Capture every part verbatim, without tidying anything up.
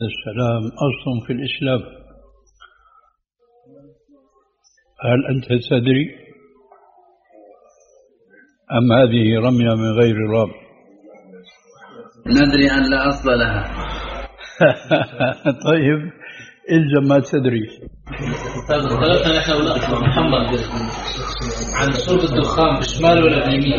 السلام أصل في الإسلام. هل أنت تدري أم هذه رمية من غير رام؟ ندري أن لا أصل لها. طيب إذا ما تدري. تلقى يا أخي محمد عن شرب الدخان بالشمال ولا باليمين؟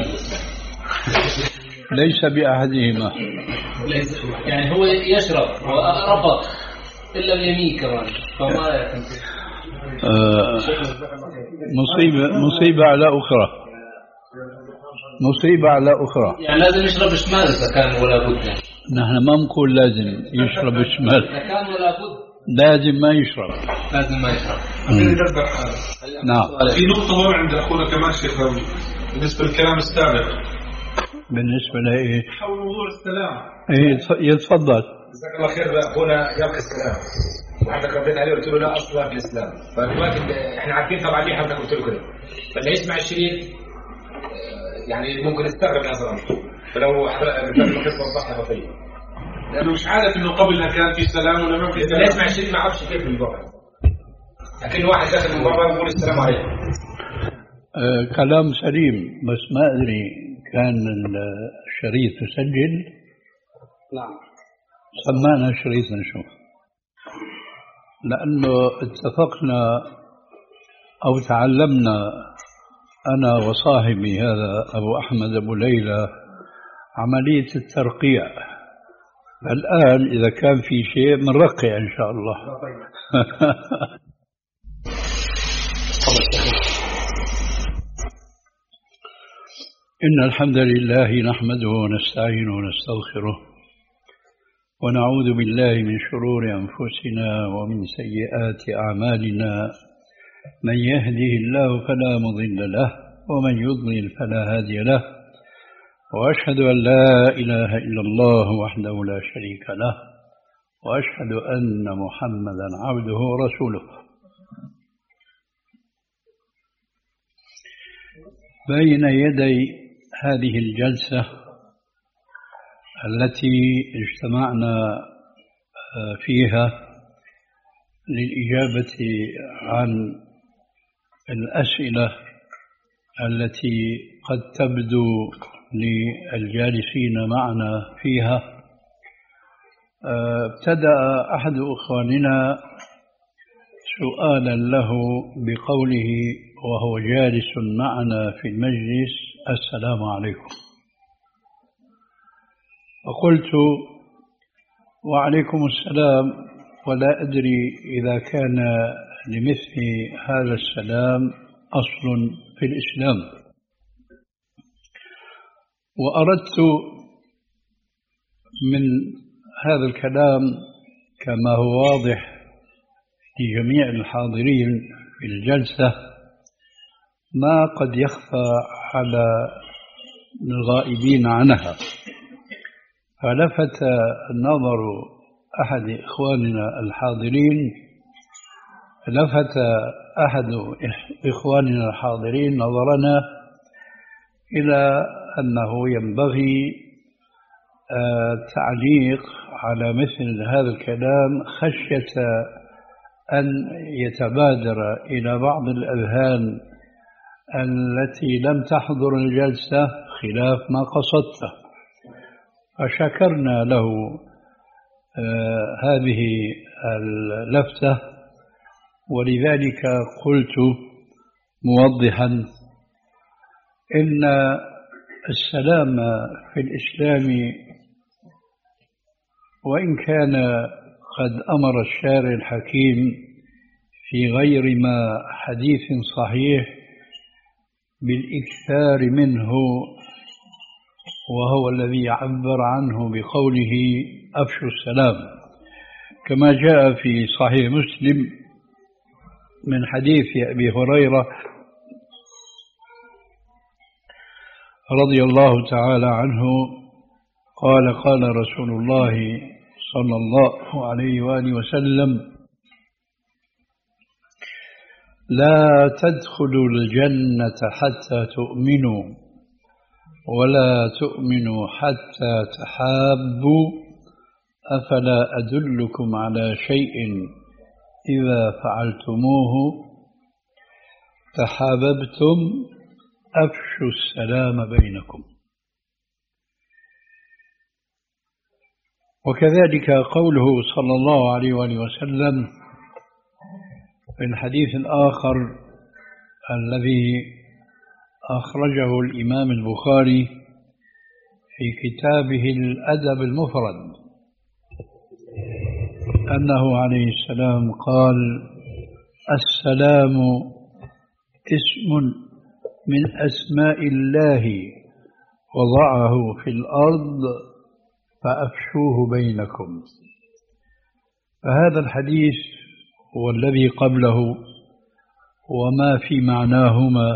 ليس بأحدهما، يعني هو يشرب ورفض إلا اليمين كمان، فما آه مصيبة مصيبة على أخرى، مصيبة على أخرى. يعني لازم يشرب شمال إذا كان ولا بد. يعني نحن ما نقول لازم يشرب شمال، إذا كان ولا بد لازم ما يشرب، لازم ما يشرب. نعم. في نقطة مهمة عند أخونا كمان شيخ بالنسبة للكلام السابق، بالنسبة لإيه؟ حول موضوع السلام. إيه يتفضل. جزاك الله خير أخونا يلقي السلام، وحضرتك رديت عليه وقلت له لا أصل في الإسلام. فدلوقتي إحنا عارفين طبعا ليه حضرتك قلت له كده، فاللي يسمع الشريط يعني ممكن يستغرب أصلا، فلو حضرتك ممكن توضحها بسيط. لأنه مش عارف إنه قبلها كان في سلام ولا ما في سلام. اللي يسمع الشريط ما يعرفش كيف بالضبط، لكن واحد داخل من بره يقول السلام عليكم. آه كلام سليم، بس ما أدري كان الشريط يسجل. نعم. سمعنا شريط نشوف، لأنه اتفقنا أو تعلمنا أنا وصاحبي هذا أبو أحمد أبو ليلى عملية الترقيع. الآن إذا كان في شيء بنرقع إن شاء الله. إن الحمد لله نحمده ونستعينه ونستغفره ونعوذ بالله من شرور أنفسنا ومن سيئات أعمالنا. من يهده الله فلا مضل له ومن يضلل فلا هادي له، وأشهد أن لا إله إلا الله وحده لا شريك له، وأشهد أن محمدا عبده ورسوله. بين يدي هذه الجلسة التي اجتمعنا فيها للإجابة عن الأسئلة التي قد تبدو للجالسين معنا فيها، ابتدأ أحد أخواننا سؤالا له بقوله وهو جالس معنا في المجلس: السلام عليكم. فقلت: وعليكم السلام، ولا أدري إذا كان لمثل هذا السلام أصل في الإسلام. وأردت من هذا الكلام كما هو واضح لجميع الحاضرين في الجلسة ما قد يخفى على الغائبين عنها. فلفت نظر أحد إخواننا الحاضرين لفت أحد إخواننا الحاضرين نظرنا إلى أنه ينبغي التعليق على مثل هذا الكلام خشية أن يتبادر إلى بعض الأذهان التي لم تحضر الجلسة خلاف ما قصدته. فشكرنا له آه هذه اللفتة، ولذلك قلت موضحا إن السلام في الإسلام وإن كان قد أمر الشارع الحكيم في غير ما حديث صحيح بالإكثار منه، وهو الذي عبر عنه بقوله أفشوا السلام، كما جاء في صحيح مسلم من حديث أبي هريرة رضي الله تعالى عنه قال: قال رسول الله صلى الله عليه وآله وسلم: لا تدخلوا الجنة حتى تؤمنوا، ولا تؤمنوا حتى تحابوا، أفلا أدلكم على شيء إذا فعلتموه تحاببتم أفشوا السلام بينكم. وكذلك قوله صلى الله عليه وآله وسلم في الحديث الآخر الذي أخرجه الإمام البخاري في كتابه الأدب المفرد أنه عليه السلام قال: السلام اسم من أسماء الله وضعه في الأرض فأفشوه بينكم. فهذا الحديث والذي قبله وما في معناهما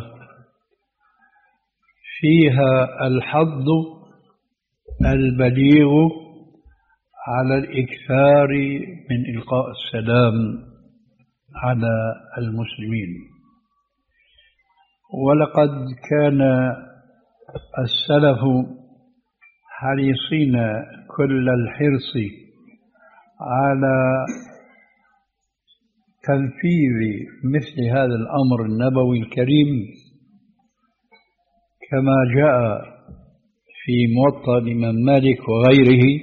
فيها الحض البليغ على الإكثار من إلقاء السلام على المسلمين. ولقد كان السلف حريصين كل الحرص على تنفيذ مثل هذا الأمر النبوي الكريم، كما جاء في موطأ الإمام مالك وغيره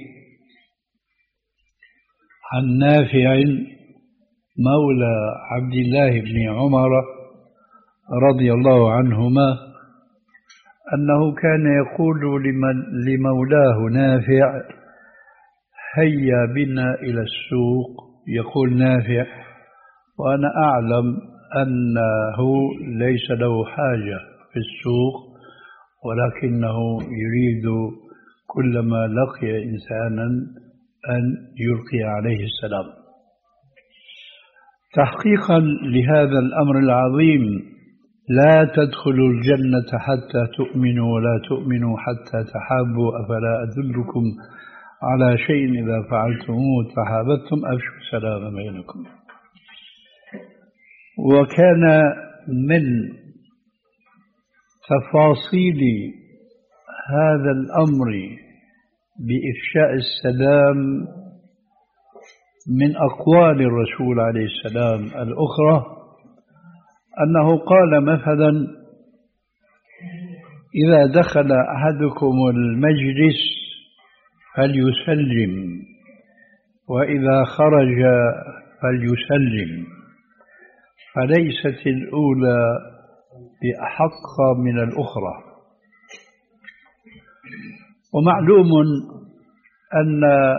عن نافع مولى عبد الله بن عمر رضي الله عنهما أنه كان يقول لمولاه نافع: هيا بنا إلى السوق. يقول نافع وأنا أعلم أنه ليس له حاجة في السوق، ولكنه يريد كلما لقي إنسانا أن يلقي عليه السلام. تحقيقا لهذا الأمر العظيم: لا تدخلوا الجنة حتى تؤمنوا ولا تؤمنوا حتى تحابوا، أفلا أدلكم على شيء إذا فعلتموه تحاببتم أفشوا السلام بينكم. وكان من تفاصيل هذا الأمر بإفشاء السلام من أقوال الرسول عليه السلام الأخرى أنه قال مثلا: إذا دخل أحدكم المجلس فليسلم، وإذا خرج فليسلم، فليست الأولى بأحق من الأخرى. ومعلوم أن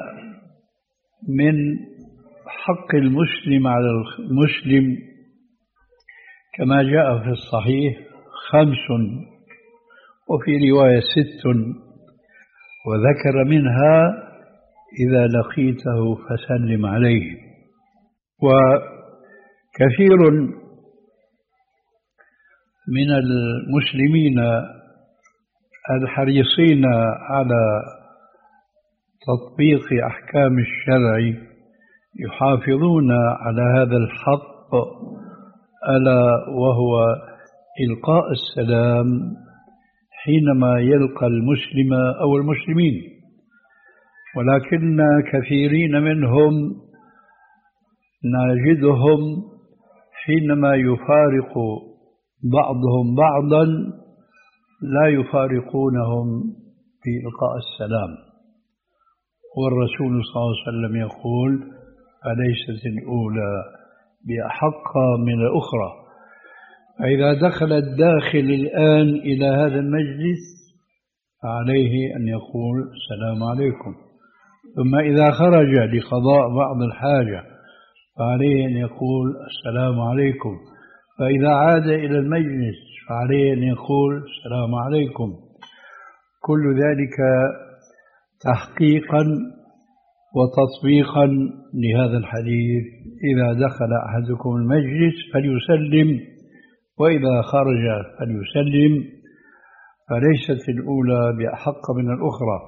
من حق المسلم على المسلم كما جاء في الصحيح خمس، وفي رواية ست، وذكر منها: إذا لقيته فسلم عليه. وكثير من المسلمين الحريصين على تطبيق أحكام الشرع يحافظون على هذا الحق، ألا وهو إلقاء السلام حينما يلقى المسلم أو المسلمين. ولكن كثيرين منهم نجدهم حينما يفارق بعضهم بعضا لا يفارقونهم في إلقاء السلام. والرسول صلى الله عليه وسلم يقول: فليست الأولى بأحق من الأخرى. فإذا دخل الداخل الآن إلى هذا المجلس فعليه أن يقول: السلام عليكم. ثم إذا خرج لقضاء بعض الحاجة فعليه أن يقول: السلام عليكم. فإذا عاد إلى المجلس فعليه أن يقول: السلام عليكم. كل ذلك تحقيقا وتطبيقا لهذا الحديث: إذا دخل أحدكم المجلس فليسلم، وإذا خرج فليسلم، فليست الأولى بأحق من الأخرى.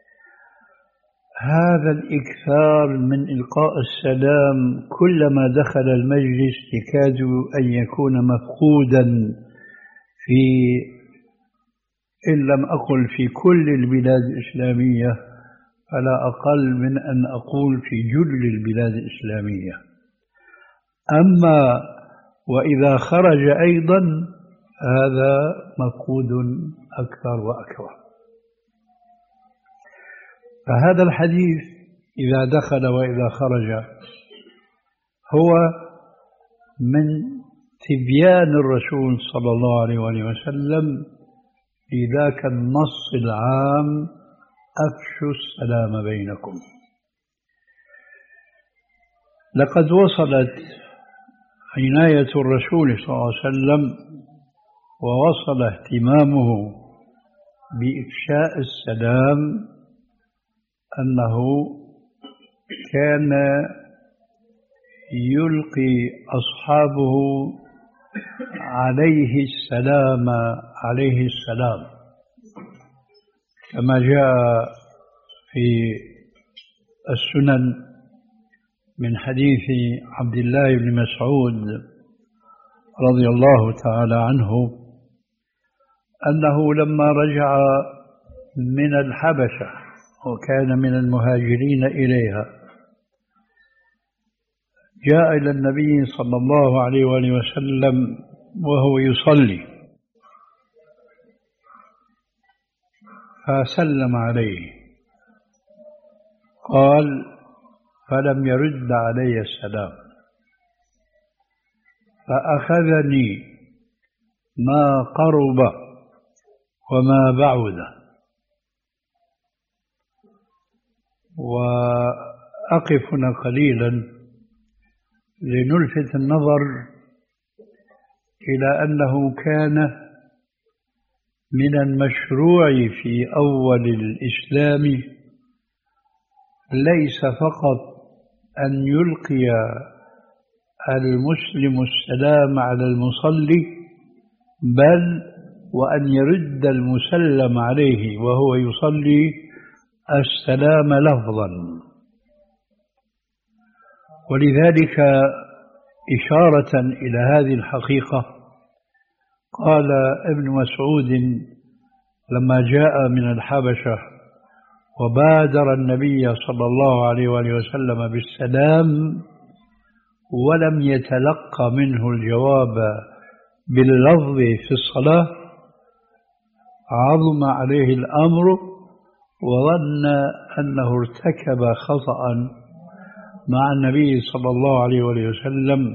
هذا الإكثار من إلقاء السلام كلما دخل المجلس يكاد أن يكون مفقودا في، إن لم أقل في كل البلاد الإسلامية، فلا أقل من أن أقول في جل البلاد الإسلامية. أما وإذا خرج أيضا هذا مفقود أكثر وأكبر. فهذا الحديث إذا دخل وإذا خرج هو من تبيان الرسول صلى الله عليه وآله وسلم لذاك النص العام: أفشوا السلام بينكم. لقد وصلت عناية الرسول صلى الله عليه وسلم ووصل اهتمامه بإفشاء السلام أنه كان يلقي أصحابه عليه السلام عليه السلام، كما جاء في السنن من حديث عبد الله بن مسعود رضي الله تعالى عنه أنه لما رجع من الحبشة وكان من المهاجرين إليها جاء إلى النبي صلى الله عليه وآله وسلم وهو يصلي فسلم عليه، قال: فلم يرد علي السلام، فأخذني ما قرب وما بعد. وأقف هنا قليلا لنلفت النظر إلى أنه كان من المشروع في أول الإسلام ليس فقط أن يلقي المسلم السلام على المصلي، بل وأن يرد المسلم عليه وهو يصلي السلام لفظا. ولذلك إشارة إلى هذه الحقيقة قال ابن مسعود لما جاء من الحبشة وبادر النبي صلى الله عليه وآله وسلم بالسلام ولم يتلقى منه الجواب باللفظ في الصلاة، عظم عليه الأمر وظن أنه ارتكب خطأ مع النبي صلى الله عليه وآله وسلم،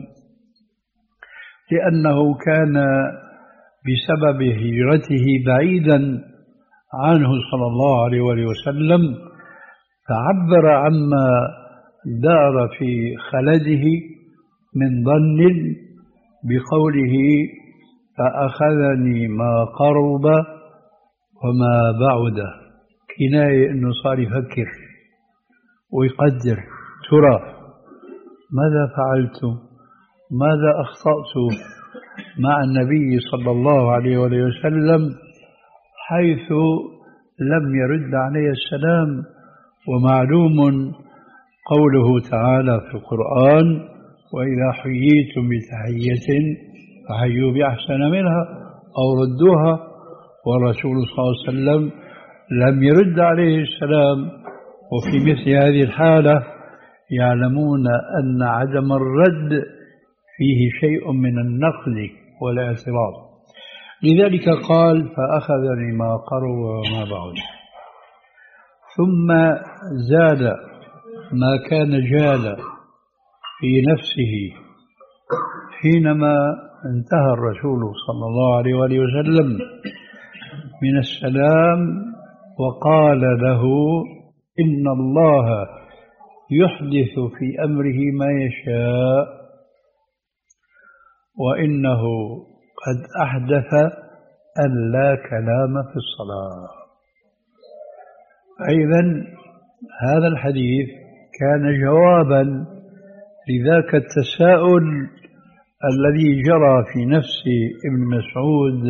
لأنه كان بسبب هجرته بعيدا عنه صلى الله عليه وآله وسلم، فعبر عما دار في خلده من ظن بقوله: فأخذني ما قرب وما بعد، كناية أنه صار يفكر ويقدر ترى ماذا فعلت، ماذا أخطأت مع النبي صلى الله عليه وآله وسلم حيث لم يرد علي السلام. ومعلوم قوله تعالى في القرآن: وإذا حييتم بتحية فحيوا بأحسن منها أو ردوها، والرسول صلى الله عليه وسلم لم يرد عليه السلام. وفي مثل هذه الحالة يعلمون أن عدم الرد فيه شيء من النقد والاعتراض، لذلك قال: فأخذني ما قرب وما بعد. ثم زاد ما كان جال في نفسه حينما انتهى الرسول صلى الله عليه وآله وسلم من السلام وقال له: إن الله يحدث في أمره ما يشاء، وإنه قد أحدث أن لا كلام في الصلاة. أيضا هذا الحديث كان جوابا لذاك التساؤل الذي جرى في نفس ابن مسعود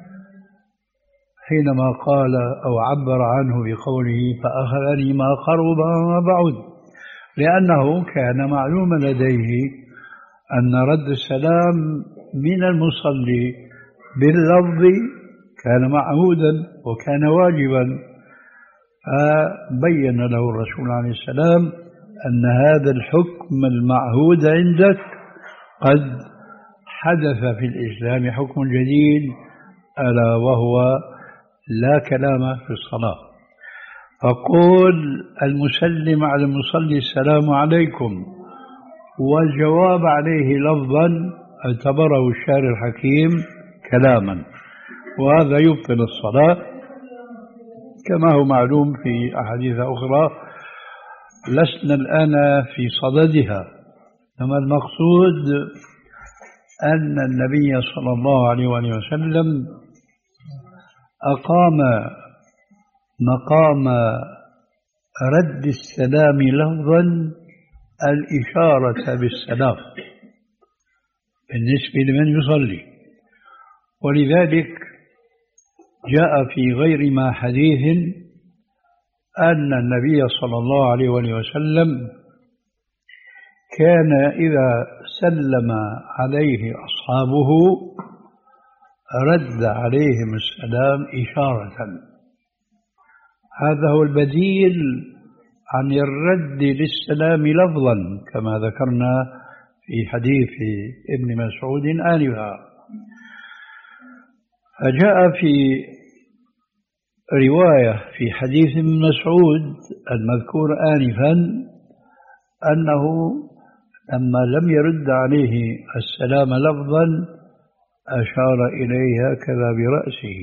حينما قال أو عبر عنه بقوله: فأخذني ما قرب وما بعد، لأنه كان معلوما لديه أن رد السلام من المصلي باللفظ كان معهودا وكان واجبا، فبين له الرسول عليه السلام أن هذا الحكم المعهود عندك قد حدث في الإسلام حكم جديد، ألا وهو لا كلام في الصلاة. فقول المسلم على المصلي السلام عليكم والجواب عليه لفظا اعتبره الشارع الحكيم كلاما، وهذا يبطل الصلاة كما هو معلوم في أحاديث أخرى لسنا الآن في صددها. إنما المقصود أن النبي صلى الله عليه وآله وسلم أقام مقام رد السلام لفظا الإشارة بالسلام بالنسبة لمن يصلي، ولذلك جاء في غير ما حديث أن النبي صلى الله عليه وآله وسلم كان إذا سلم عليه أصحابه رد عليهم السلام إشارة. هذا هو البديل عن الرد للسلام لفظا كما ذكرنا في حديث ابن مسعود آنفا. فجاء في رواية في حديث ابن مسعود المذكور آنفا أنه لما لم يرد عليه السلام لفظا أشار إليه هكذا برأسه.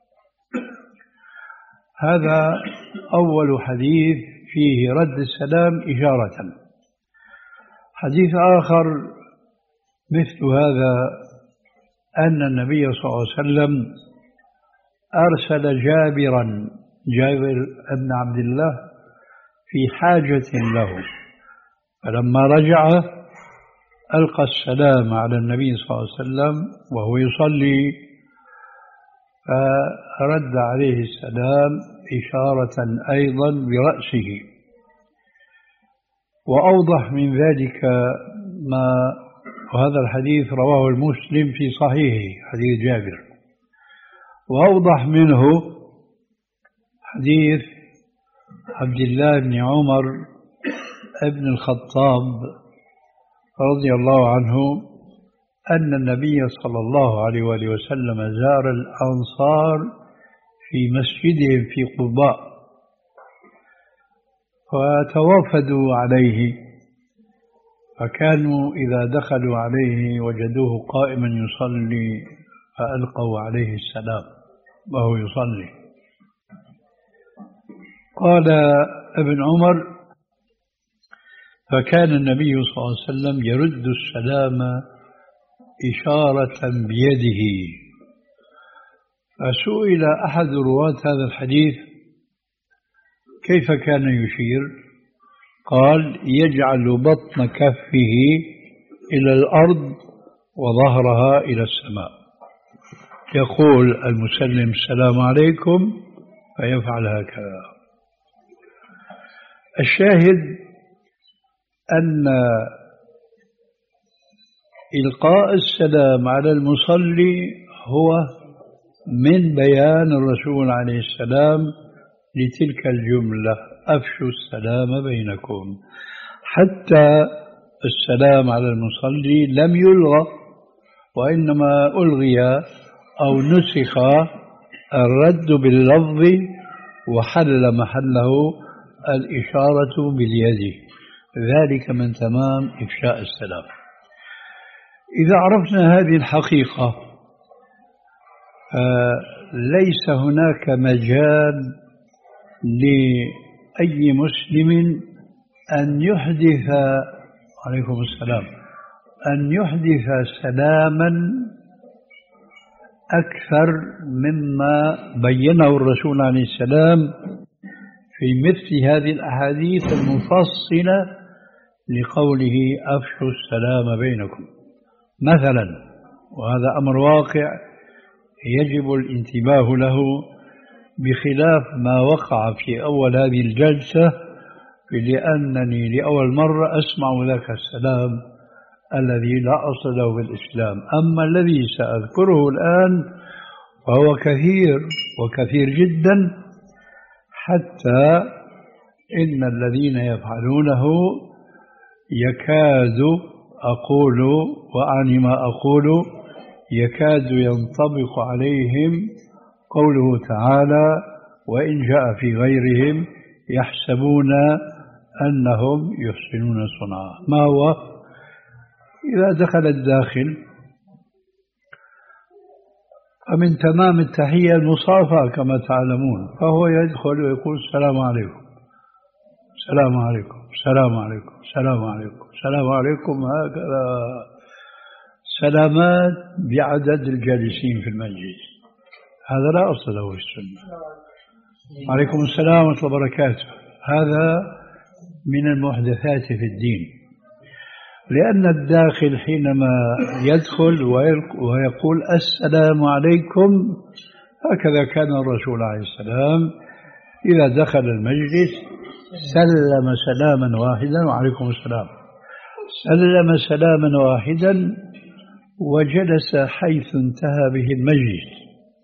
هذا أول حديث فيه رد السلام إشارة. حديث آخر مثل هذا أن النبي صلى الله عليه وسلم أرسل جابرا جابر بن عبد الله في حاجة له، فلما رجع ألقى السلام على النبي صلى الله عليه وسلم وهو يصلي، فرد عليه السلام إشارة أيضا برأسه. وأوضح من ذلك ما وهذا الحديث رواه المسلم في صحيحه حديث جابر، وأوضح منه حديث عبد الله بن عمر ابن الخطاب رضي الله عنه أن النبي صلى الله عليه وآله وسلم زار الأنصار في مسجدهم في قباء، فتوافدوا عليه، فكانوا إذا دخلوا عليه وجدوه قائما يصلي فألقوا عليه السلام وهو يصلي. قال ابن عمر: فكان النبي صلى الله عليه وسلم يرد السلام إشارة بيده. فسئل أحد رواة هذا الحديث كيف كان يشير؟ قال: يجعل بطن كفه إلى الأرض وظهرها إلى السماء، يقول المسلم السلام عليكم فيفعل هكذا. الشاهد أن إلقاء السلام على المصلي هو من بيان الرسول عليه السلام لتلك الجملة: أفشوا السلام بينكم. حتى السلام على المصلي لم يلغى، وإنما ألغي أو نسخ الرد باللفظ وحل محله الإشارة باليد، ذلك من تمام إفشاء السلام. إذا عرفنا هذه الحقيقة ليس هناك مجال لأي مسلم أن يحدث عليكم السلام أن يحدث سلاما أكثر مما بينه الرسول عليه السلام في مثل هذه الأحاديث المفصلة لقوله أفشوا السلام بينكم. مثلا، وهذا أمر واقع يجب الانتباه له، بخلاف ما وقع في أول هذه الجلسة، لأنني لأول مرة أسمع ذاك السلام الذي لا أصل له بالإسلام. أما الذي سأذكره الآن فهو كثير وكثير جدا، حتى إن الذين يفعلونه يكاد أقول وأعني ما أقول يكاد ينطبق عليهم قوله تعالى وإن جاء في غيرهم يحسبون أنهم يحسنون صنعا. ما هو؟ إذا دخل الداخل فمن تمام التحية المصافحة كما تعلمون، فهو يدخل ويقول السلام عليكم السلام عليكم السلام عليكم السلام عليكم السلام عليكم، هكذا سلامات بعدد الجالسين في المجلس. هذا لا أصل له في السنة. عليكم السلام ورحمة الله وبركاته، هذا من المحدثات في الدين، لأن الداخل حينما يدخل ويقول السلام عليكم، هكذا كان الرسول عليه السلام إذا دخل المجلس سلم سلاما واحدا وعليكم السلام، سلم سلاما واحدا وجلس حيث انتهى به المجلس.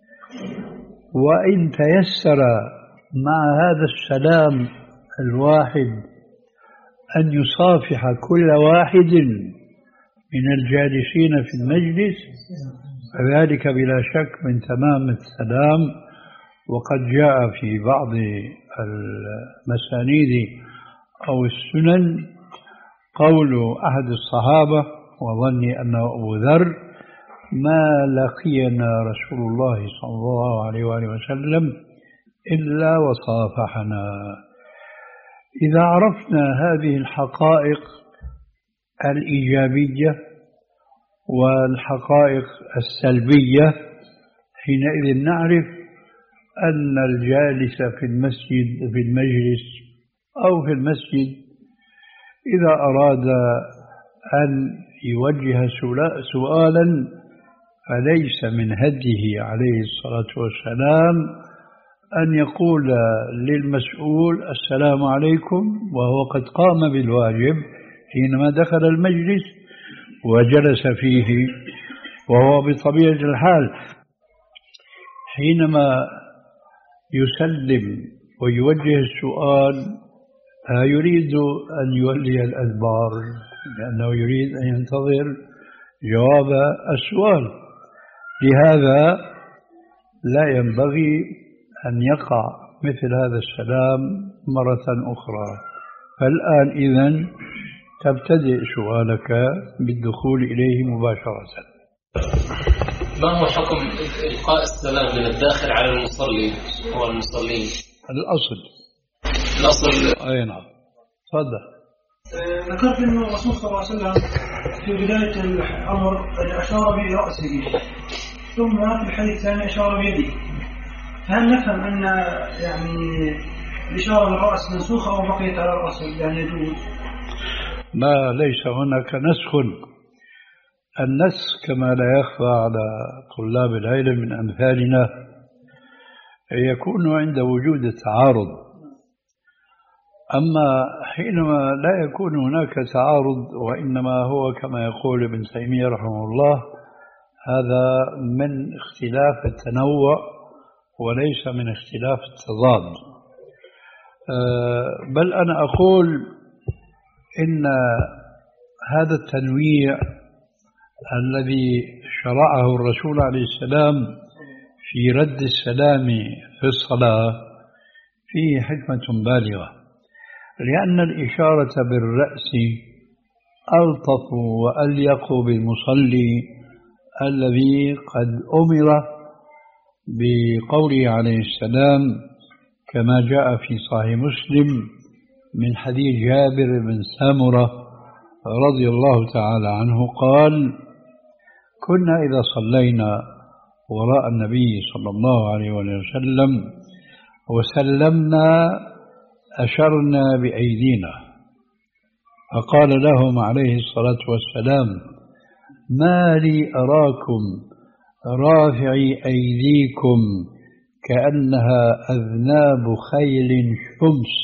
وإن تيسر مع هذا السلام الواحد أن يصافح كل واحد من الجالسين في المجلس فذلك بلا شك من تمام السلام. وقد جاء في بعض المسانيد أو السنن قول أحد الصحابة وظني أنه أبو ذر: ما لقينا رسول الله صلى الله عليه وآله وسلم إلا وصافحنا. إذا عرفنا هذه الحقائق الإيجابية والحقائق السلبية حينئذ نعرف أن الجالس في المسجد في المجلس أو في المسجد إذا أراد أن يوجه سؤالا فليس من هديه عليه الصلاة والسلام أن يقول للمسؤول السلام عليكم وهو قد قام بالواجب حينما دخل المجلس وجلس فيه، وهو بطبيعة الحال حينما يسلم ويوجه السؤال لا يريد أن يولي الأدبار، لأنه يريد أن ينتظر جواب السؤال. لهذا لا ينبغي أن يقع مثل هذا السلام مرة أخرى. فالآن إذن تبتدئ سؤالك بالدخول إليه مباشرة. ما هو حكم إلقاء السلام من الداخل على المصلي أو المصلين؟ الأصل الأصل أي نعم. تفضل. ذكرت أن الرسول صلى الله عليه وسلم في بداية الأمر أشار برأسه، ثم في الحديث الثاني أشار بيده، فهل نفهم أن يعني الإشارة بالرأس منسوخة أو بقيت على الرأس يعني يجوز؟ لا، ليس هناك نسخ. النسخ كما لا يخفى على طلاب العلم من أمثالنا يكون عند وجود التعارض، أما حينما لا يكون هناك تعارض وإنما هو كما يقول ابن تيمية رحمه الله هذا من اختلاف التنوع وليس من اختلاف التضاد. بل أنا أقول إن هذا التنويع الذي شرعه الرسول عليه السلام في رد السلام في الصلاة فيه حكمة بالغة، لأن الإشارة بالرأس ألطف وأليق بالمصلي الذي قد أمر بقوله عليه السلام كما جاء في صحيح مسلم من حديث جابر بن سامرة رضي الله تعالى عنه قال: كنا إذا صلينا وراء النبي صلى الله عليه وسلم وسلمنا أشرنا بأيدينا، فقال لهم عليه الصلاة والسلام: ما لي أراكم رافعي أيديكم كأنها أذناب خيل شمس،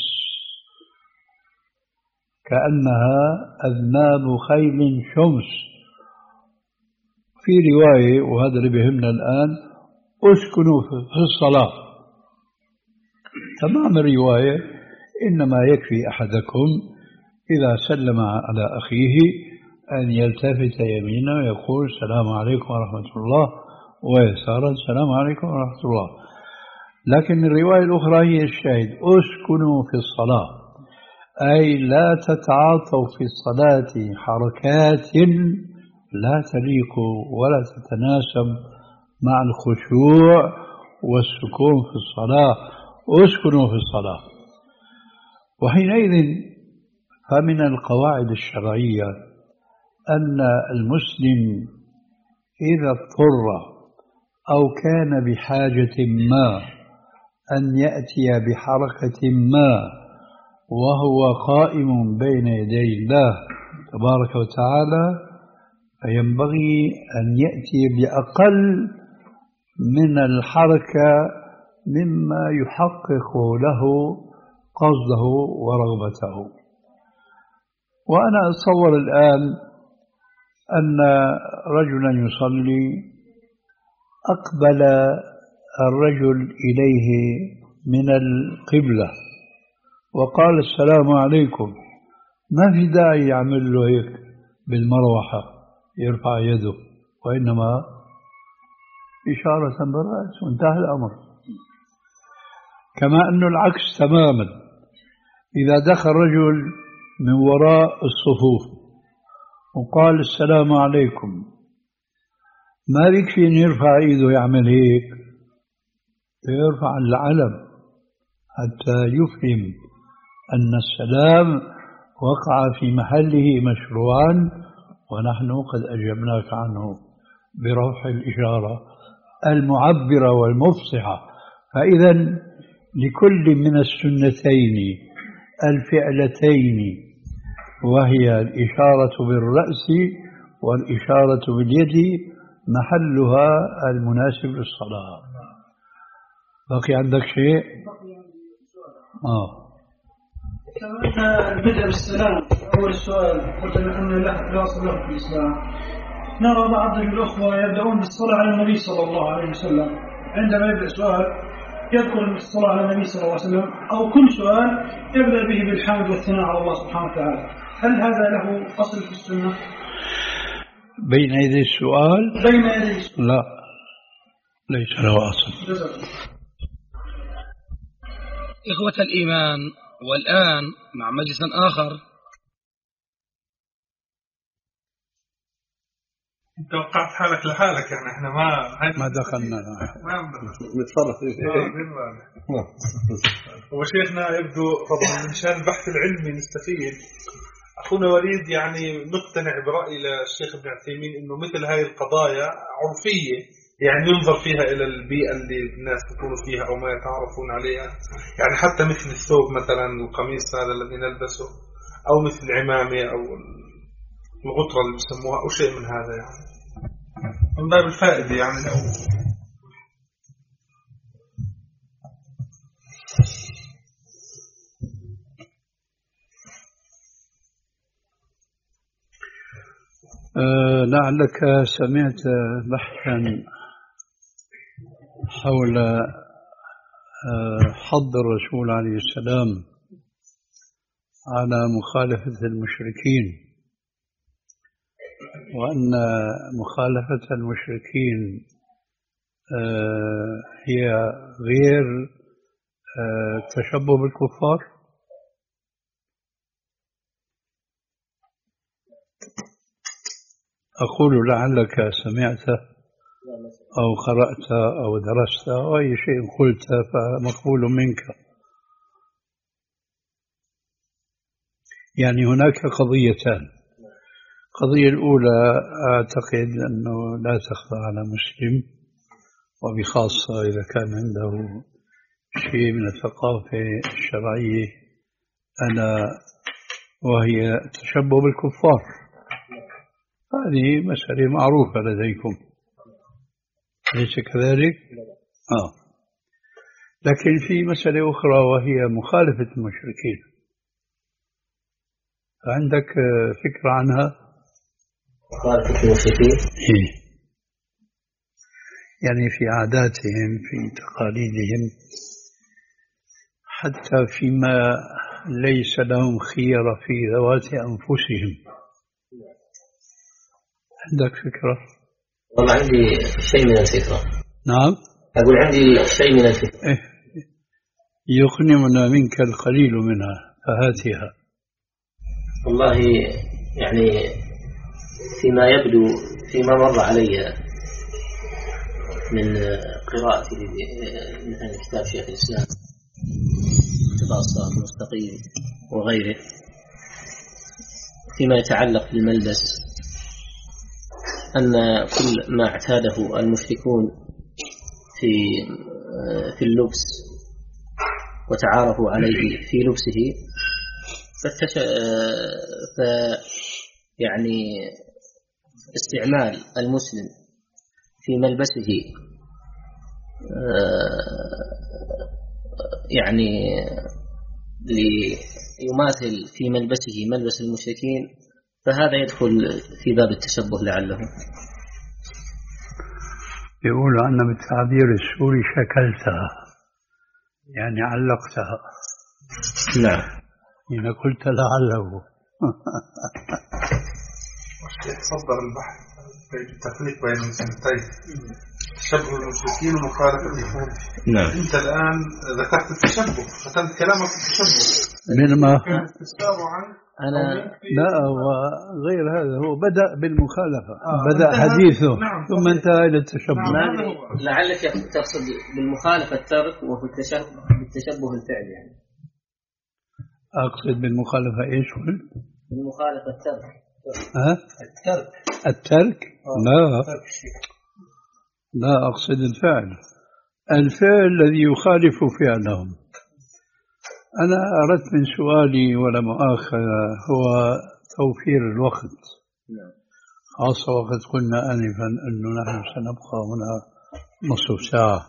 كأنها أذناب خيل شمس. في رواية وهذا اللي بيهمنا الآن: اسكنوا في الصلاة، تمام الرواية إنما يكفي أحدكم إذا سلم على أخيه أن يلتفت يمينه ويقول السلام عليكم ورحمة الله، ويسارا السلام عليكم ورحمة الله. لكن الرواية الأخرى هي الشاهد: اسكنوا في الصلاة، أي لا تتعاطوا في الصلاة حركات لا تليق ولا تتناسب مع الخشوع والسكون في الصلاة. اسكنوا في الصلاة. وحينئذ فمن القواعد الشرعية أن المسلم إذا اضطر أو كان بحاجة ما أن يأتي بحركة ما وهو قائم بين يدي الله تبارك وتعالى، فينبغي أن يأتي بأقل من الحركة مما يحقق له قصده ورغبته. وأنا أتصور الآن أن رجلا يصلي أقبل الرجل إليه من القبلة وقال السلام عليكم، ما في داعي يعمل له هيك بالمروحة يرفع يده، وإنما إشارة بالرأس وانتهى الأمر. كما أنه العكس تماما، إذا دخل رجل من وراء الصفوف وقال السلام عليكم، ما بيكفي أن يرفع إيده يعمل هيك، يرفع العلم حتى يفهم أن السلام وقع في محله مشروعا، ونحن قد أجبناك عنه بروح الإشارة المعبرة والمفصحة. فإذا لكل من السنتين الفعلتين، وهي الإشارة بالرأس والإشارة باليد، محلها المناسب للصلاة. بقي عندك شيء؟ آه البدء بالسلام أول السؤال قلت أن لا أصل له في الإسلام. نرى بعض الأخوة يبدأون بالصلاة على النبي صلى الله عليه وسلم، عندما يبدأ سؤال يذكر الصلاة على النبي صلى الله عليه وسلم، أو كل سؤال يبدأ به بالحمد والثناء على الله سبحانه وتعالى. هل هذا له أصل في السنة؟ بين يدي السؤال؟ بين يدي السؤال لا، ليس له أصل. إخوة الإيمان، والآن مع مجلس آخر. انت وقعت حالك لحالك، يعني احنا ما ما دخلنا ما نتصرف هو شيخنا يبدو طبعا من شان البحث العلمي نستفيد. أخونا وليد يعني مقتنع برأي الشيخ ابن عثيمين إنه مثل هاي القضايا عرفية، يعني ينظر فيها إلى البيئة اللي الناس يكونوا فيها أو ما يتعرفون عليها، يعني حتى مثل الثوب مثلا، القميص هذا الذي نلبسه، أو مثل العمامة أو الغطرة اللي بسموها أو شيء من هذا، يعني من باب الفائدة يعني. أو أه لعلك سمعت بحثا حول حض الرسول عليه السلام على مخالفة المشركين، وأن مخالفة المشركين هي غير تشبه بالكفار. أقول لعلك سمعت أو قرأت أو درست أو أي شيء قلت فمقبول منك. يعني هناك قضيتان. القضية الأولى أعتقد أنه لا تخفى على مسلم، وبخاصة إذا كان عنده شيء من الثقافة الشرعية، ألا وهي التشبه بالكفار. هذه مسألة معروفة لديكم، ليس كذلك؟ آه. لكن في مسألة أخرى وهي مخالفة المشركين، عندك فكرة عنها؟ مخالفة المشركين؟ إيه. يعني في عاداتهم، في تقاليدهم، حتى فيما ليس لهم خيرة في ذوات أنفسهم. عندك فكرة؟ والله عندي شيء من الفكرة. نعم، أقول عندي شيء من الفكرة. إيه؟ يغنمنا منك القليل منها فهاتها. والله يعني فيما يبدو فيما مر علي من قراءتي مثلا كتاب شيخ الإسلام اتباع الصراط المستقيم وغيره فيما يتعلق بالملبس، أن كل ما اعتاده المشركون في في اللبس وتعارفوا عليه في لبسه فتش... ف يعني استعمال المسلم في ملبسه يعني ليماثل في ملبسه ملبس المشركين، فهذا يدخل في باب التشبه لعله. يقولوا أن بالتعبير السوري شكلتها، يعني علقتها. نعم. إن قلت لعله. صدر البحث في التفريق بين المسلمين، تشبه المشركين ومخالفتهم. نعم. أنت الآن ذكرت التشبه، ختمت كلامك التشبه. بينما عن أنا لا، وغير هذا هو بدأ بالمخالفة، آه بدأ حديثه. نعم. ثم انتهى إلى التشبه. نعم. لعلك تقصد بالمخالفة الترك وفي التشبه بالتشبه الفعل يعني. أقصد بالمخالفة إيش قلت؟ بالمخالفة الترك. ها؟ الترك. الترك؟ لا لا، أقصد الفعل، الفعل الذي يخالف فعلهم. أنا أردت من سؤالي ولا مؤاخذة هو توفير الوقت، خاصة وقد قلنا آنفا أنه نحن سنبقى هنا نصف ساعة.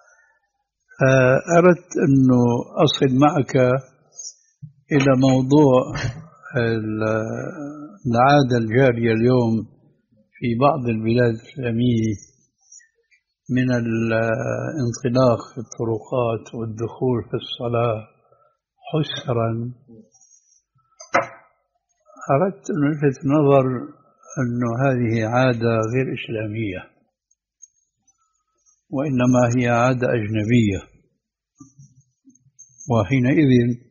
أردت أنه أصل معك إلى موضوع العادة الجارية اليوم في بعض البلاد الإسلامية من الانطلاق في الطرقات والدخول في الصلاة حسرا. أردت أن ألفت نظر أنه هذه عادة غير إسلامية، وإنما هي عادة أجنبية، وحينئذ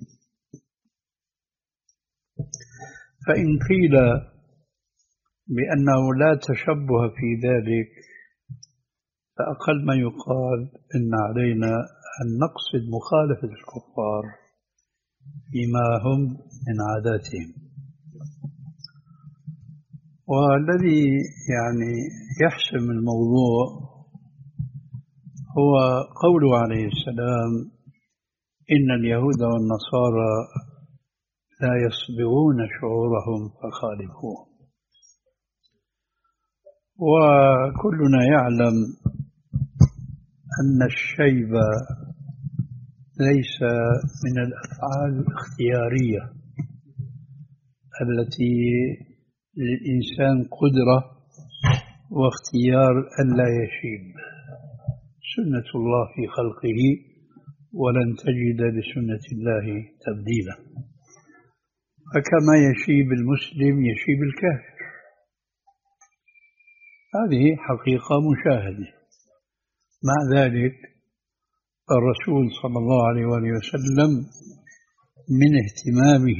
فإن قيل بأنه لا تشبه في ذلك، فأقل ما يقال إن علينا أن نقصد مخالفة الكفار فيما هم من عاداتهم. والذي يعني يحسم الموضوع هو قوله عليه السلام: إن اليهود والنصارى لا يصبغون شعورهم فخالفوهم. وكلنا يعلم أن الشيب ليس من الأفعال الاختيارية التي للإنسان قدرة واختيار أن لا يشيب. سنة الله في خلقه، ولن تجد لسنة الله تبديلا. فكما يشيب المسلم يشيب الكافر، هذه حقيقة مشاهدة. مع ذلك الرسول صلى الله عليه وآله وسلم من اهتمامه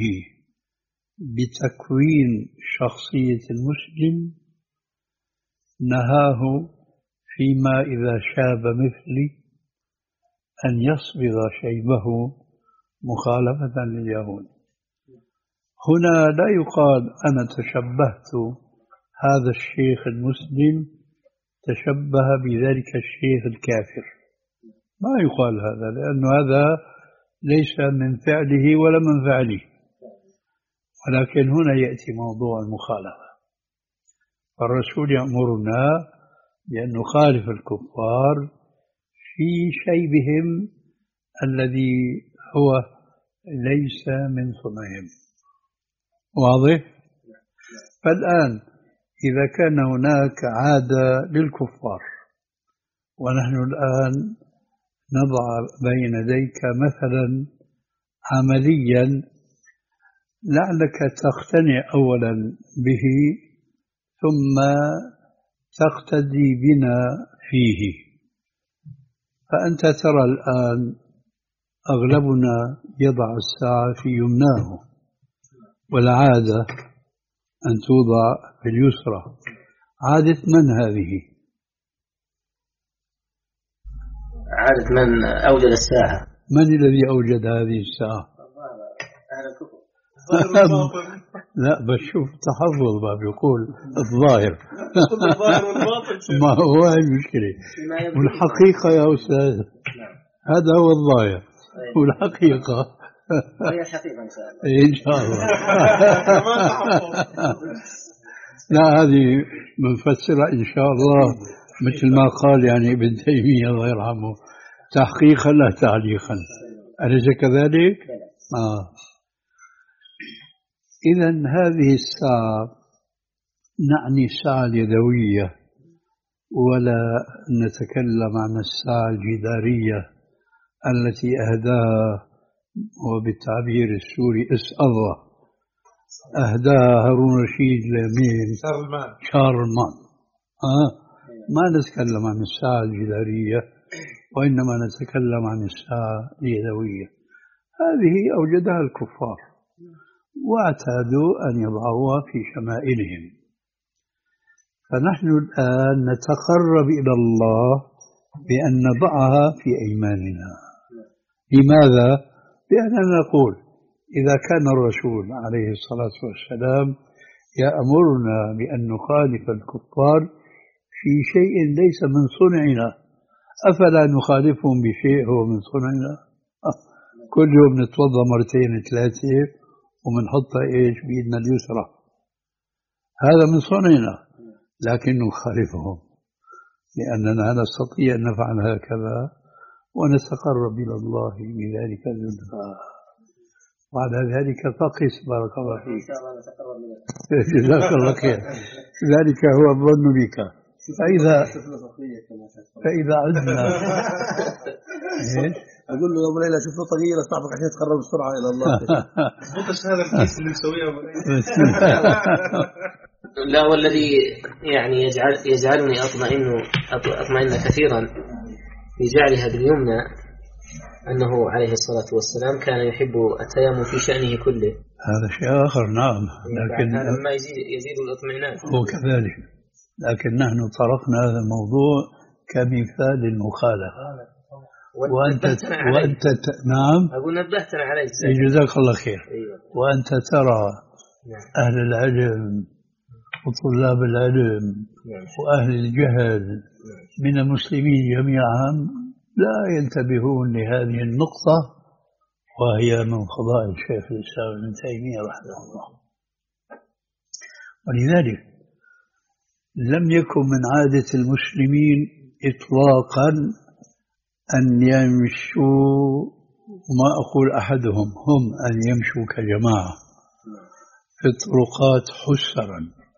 بتكوين شخصية المسلم نهاه فيما إذا شاب مثلي أن يصبغ شيبه مخالفة لليهود. هنا لا يقال أنا تشبهت هذا الشيخ المسلم تشبه بذلك الشيخ الكافر، ما يقال هذا، لأن هذا ليس من فعله ولا من فعله. ولكن هنا يأتي موضوع المخالفة، فالرسول يأمرنا بأن نخالف الكفار في شيبهم الذي هو ليس من صنعهم. واضح؟ فالآن إذا كان هناك عادة للكفار ونحن الآن نضع بين يديك مثلا عمليا لعلك تقتنع أولا به ثم تقتدي بنا فيه. فأنت ترى الآن أغلبنا يضع الساعة في يمناه، والعادة أن توضع في اليسرى. عادة من هذه؟ عادة من أوجد الساعة. من الذي أوجد هذه الساعة؟ أهل الكفر. لا بس شوف تحفظ ما بيقول الظاهر. ما هو المشكلة والحقيقة يا أستاذ، هذا هو الظاهر والحقيقة وهي الحقيقة إن شاء الله. إن شاء الله. لا هذه منفسرة إن شاء الله مثل ما قال يعني ابن تيمية الله يرحمه، تحقيقا لا تعليقا. أليس كذلك؟ آه. إذن هذه الساعة نعني الساعة اليدوية، ولا نتكلم عن الساعة الجدارية التي أهداها وبالتعبير السوري اسأل الله أهداها هارون رشيد لمين؟ شارلمان. شارلمان. آه. ما نتكلم عن الساعة الجدارية، وإنما نتكلم عن الساعة اليدوية. هذه أوجدها الكفار واعتادوا أن يضعوها في شمائلهم، فنحن الآن نتقرب إلى الله بأن نضعها في أيماننا. لماذا؟ لأننا نقول إذا كان الرسول عليه الصلاة والسلام يأمرنا بأن نخالف الكفار في شيء ليس من صنعنا، أفلا نخالفهم بشيء هو من صنعنا؟ كل يوم نتوضأ مرتين ثلاثة ومنحطها إيش بإيدنا اليسرى، هذا من صنعنا، لكن نخالفهم لأننا نستطيع أن نفعل هكذا ونتقرب إلى الله بذلك الزلفى. وعلى ذلك فقس بارك الله فيك. جزاك الله خير. ذلك هو الظن بك. فإذا فإذا عدنا أقول له أبو ليلى شوف له طريقة صعبك عشان تقرب بسرعة إلى الله. بطش هذا الكيس اللي مسويه أبو ليلى. لا، والذي يعني يجعل يجعلني أطمئن أطمئن كثيرا في جعلها باليمنى أنه عليه الصلاة والسلام كان يحب التيمم في شأنه كله. هذا شيء آخر نعم، لكن هذا ما يزيد يزيد الاطمئنان. هو كذلك، لكن نحن طرقنا هذا الموضوع كمثال المخالفة. وأنت وأنت ت... نعم أقول نبهتنا عليه. جزاك الله خير. أيوة. وأنت ترى أهل العلم وطلاب العلم وأهل الجهل من المسلمين جميعا لا ينتبهون لهذه النقطة، وهي من فضائل شيخ الإسلام ابن تيمية رحمه الله. ولذلك لم يكن من عادة المسلمين إطلاقا أن يمشوا، وما أقول أحدهم، هم أن يمشوا كجماعة في الطرقات حسرا،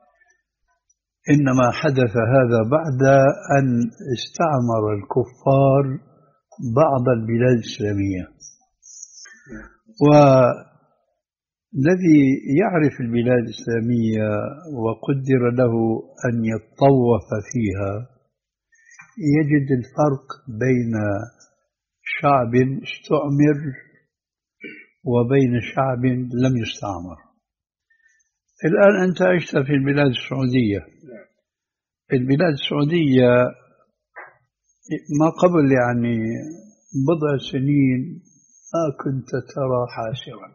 إنما حدث هذا بعد أن استعمر الكفار بعض البلاد الإسلامية. والذي يعرف البلاد الإسلامية وقدر له أن يتطوف فيها يجد الفرق بين شعب استعمر وبين شعب لم يستعمر. الآن أنت عشت في البلاد السعودية. البلاد السعودية ما قبل يعني بضع سنين ما كنت ترى حاسرا،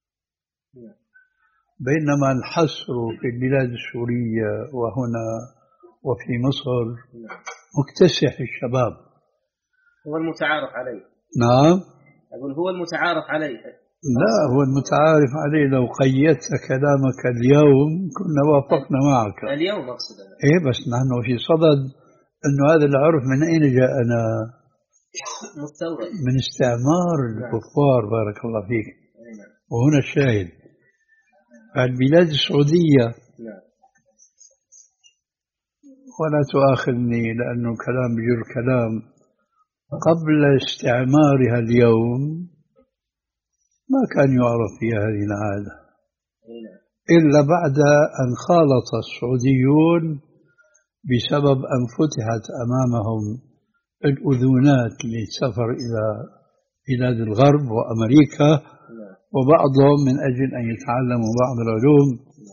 بينما الحسر في البلاد السورية وهنا وفي مصر مكتسح الشباب. هو المتعارف عليه. نعم أقول هو المتعارف عليه. لا، هو المتعارف عليه. لو قيدت كلامك اليوم كنا وافقنا معك اليوم أقصد أنا. إيه، بس نحن في صدد أنه هذا العرف من أين جاءنا؟ مستورد من استعمار الكفار. بارك الله فيك. وهنا الشاهد، البلاد السعودية ولا تؤاخذني لأنه كلام بجر كلام، قبل استعمارها اليوم ما كان يعرف في هذه العادة إلا بعد أن خالط السعوديون بسبب أن فتحت أمامهم الأذونات للسفر إلى بلاد الغرب وأمريكا، وبعضهم من أجل أن يتعلموا بعض العلوم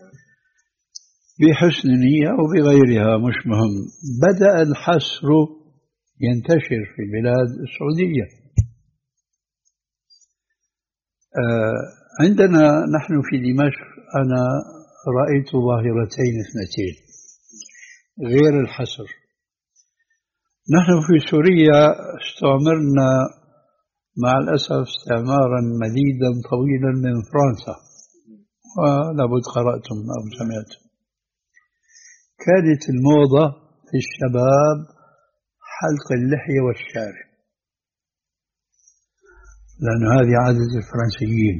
بحسن نية وبغيرها مش مهم. بدأ الحسر ينتشر في البلاد السعودية. عندنا نحن في دمشق أنا رأيت ظاهرتين اثنتين غير الحسر. نحن في سوريا استعمرنا مع الأسف استعمارا مديدا طويلا من فرنسا، ولابد قرأتم أو سمعتم. كانت الموضة في الشباب حلق اللحية والشارب، لأن هذه عادة الفرنسيين.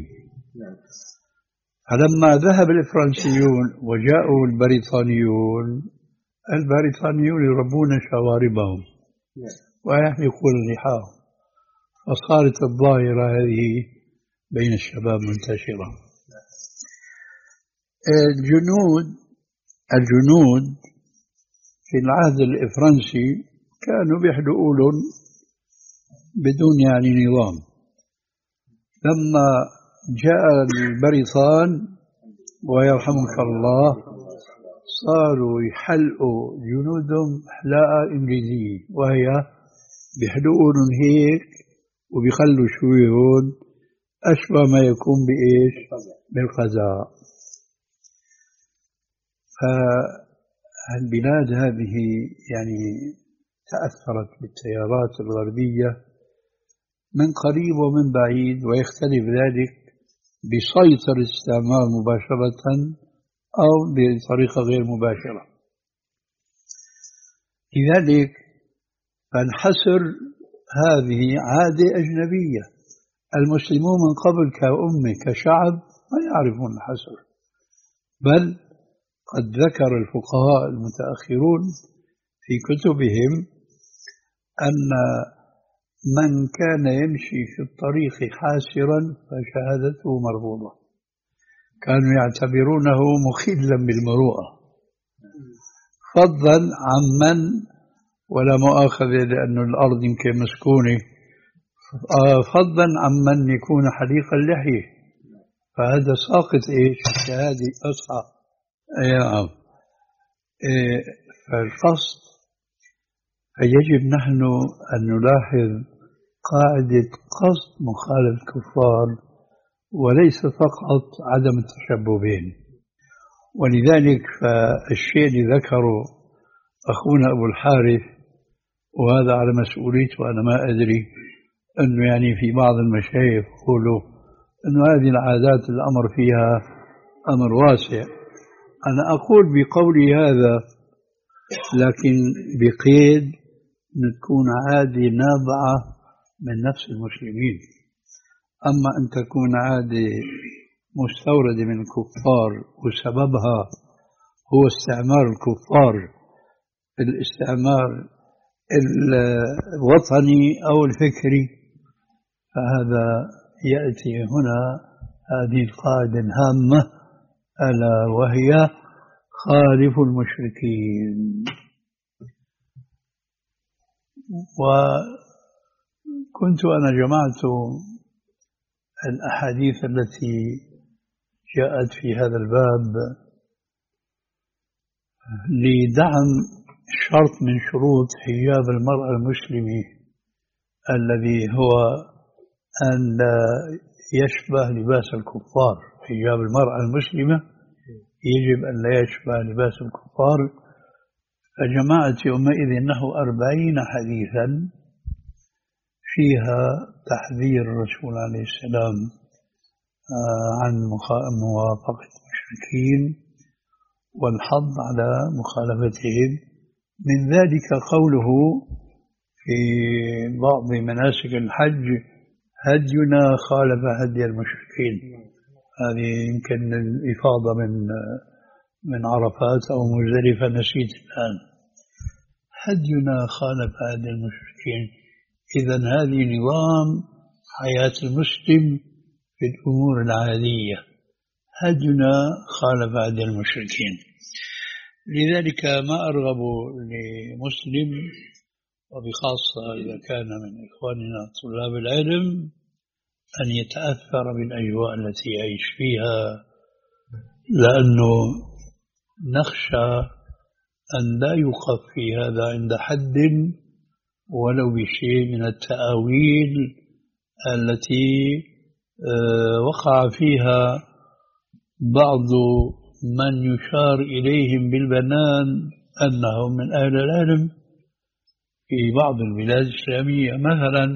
فلما ذهب الفرنسيون وجاءوا البريطانيون، البريطانيون يربون شواربهم ويحلقون لحاهم، فصارت الظاهرة هذه بين الشباب منتشرة. الجنود الجنود في العهد الفرنسي كانوا بيحلقوا لهم بدون يعني نظام. لما جاء البريطان ويرحمك الله صاروا يحلقوا جنودهم حلاقة إنجليزية، وهي بيحلقوا لهم هيك وبيخلوا شوي هون أشبه ما يكون بإيش؟ بالقزاء. فالبلاد هذه يعني تأثرت بالتيارات الغربية من قريب ومن بعيد، ويختلف ذلك بسيطر الاستعمار مباشرة أو بطريقة غير مباشرة. لذلك فالحسر هذه عادة أجنبية. المسلمون من قبل كأمة كشعب ما يعرفون الحسر، بل قد ذكر الفقهاء المتأخرون في كتبهم أن من كان يمشي في الطريق حاسرا فشهادته مرفوضة. كانوا يعتبرونه مخلا بالمروءة، فضلا عمن، ولا مؤاخذة لأن الأرض يمكن مسكونة، فضلا عمن يكون حليق اللحية، فهذا ساقط إيش الشهادة أصحى. نعم. فالقصد فيجب نحن أن نلاحظ قاعدة قصد مخالفة الكفار وليس فقط عدم التشبه بهم. ولذلك فالشيء اللي ذكره أخونا أبو الحارث، وهذا على مسؤوليته وأنا ما أدري، أنه يعني في بعض المشايخ يقولوا أنه هذه العادات الأمر فيها أمر واسع. أنا أقول بقولي هذا لكن بقيد أن تكون عادة نابعة من نفس المسلمين. أما أن تكون عادة مستوردة من الكفار وسببها هو استعمار الكفار، الاستعمار الوطني أو الفكري، فهذا يأتي هنا هذه القاعدة الهامة ألا وهي خالف المشركين. وكنت أنا جمعت الأحاديث التي جاءت في هذا الباب لدعم شرط من شروط حجاب المرأة المسلمة الذي هو أن لا يشبه لباس الكفار. حجاب المرأة المسلمة يجب أن لا يشبه لباس الكفار. فجماعة يومئذ أنه أربعين حديثا فيها تحذير الرسول عليه السلام عن موافقة المشركين والحض على مخالفتهم. من ذلك قوله في بعض مناسك الحج: هدينا خالف هدي المشركين. هذه يمكن الإفاضة من من عرفات أو مزدلفة، نسيت الآن. هدينا خالف هدي المشركين. إذن هذه نظام حياة المسلم في الأمور العادية. هدنا خالف هدي المشركين. لذلك ما أرغب لمسلم، وبخاصة إذا كان من إخواننا طلاب العلم، أن يتأثر بالأجواء التي يعيش فيها، لأنه نخشى أن لا يوقف في هذا عند حد ولو بشيء من التأويل التي وقع فيها بعض من يشار إليهم بالبنان أنهم من أهل العلم في بعض البلاد الإسلامية. مثلا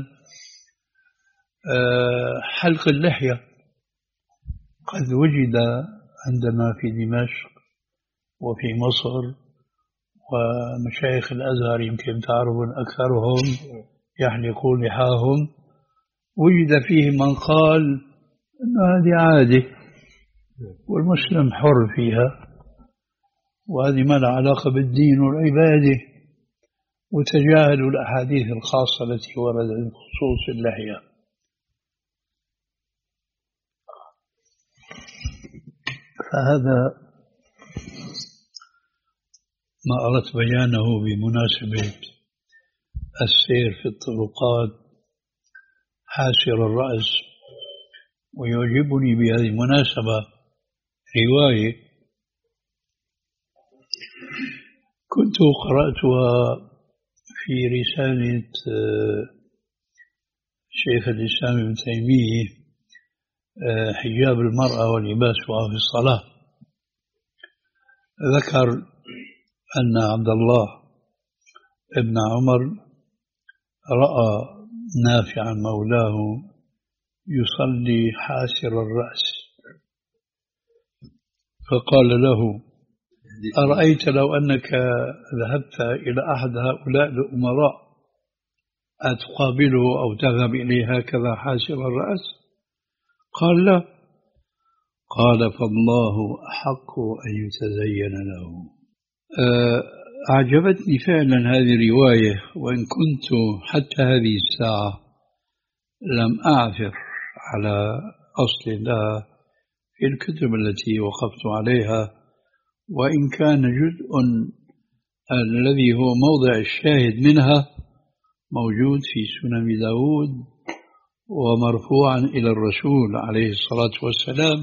حلق اللحية قد وجد عندنا في دمشق وفي مصر، ومشايخ الأزهر يمكن تعرفون أكثرهم يحلقون لحاهم، وجد فيه من قال أن هذه عادة والمسلم حر فيها، وهذه ما لها علاقة بالدين والعبادة، وتجاهلوا الأحاديث الخاصة التي وردت بخصوص اللحية. فهذا ما أردت بيانه بمناسبة السير في الطرقات حاسر الرأس. ويعجبني بهذه المناسبة رواية كنت قرأتها في رسالة شيخ الإسلام ابن تيمية، حجاب المرأة ولباسها في الصلاة. ذكر أن عبد الله ابن عمر رأى نافعا مولاه يصلي حاسر الرأس، فقال له: أرأيت لو أنك ذهبت إلى أحد هؤلاء الأمراء أتقابله أو تذهب إليه هكذا حاسر الرأس؟ قال: لا. قال: فالله أحق أن يتزين له. أعجبتني فعلا هذه الرواية، وإن كنت حتى هذه الساعة لم أعثر على أصل لها في الكتب التي وقفت عليها، وإن كان جزء الذي هو موضع الشاهد منها موجود في سنن داود ومرفوعا إلى الرسول عليه الصلاة والسلام،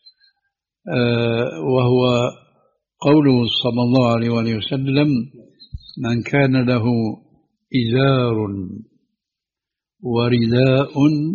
وهو قوله صلى الله عليه وسلم: من كان له إزار ورداء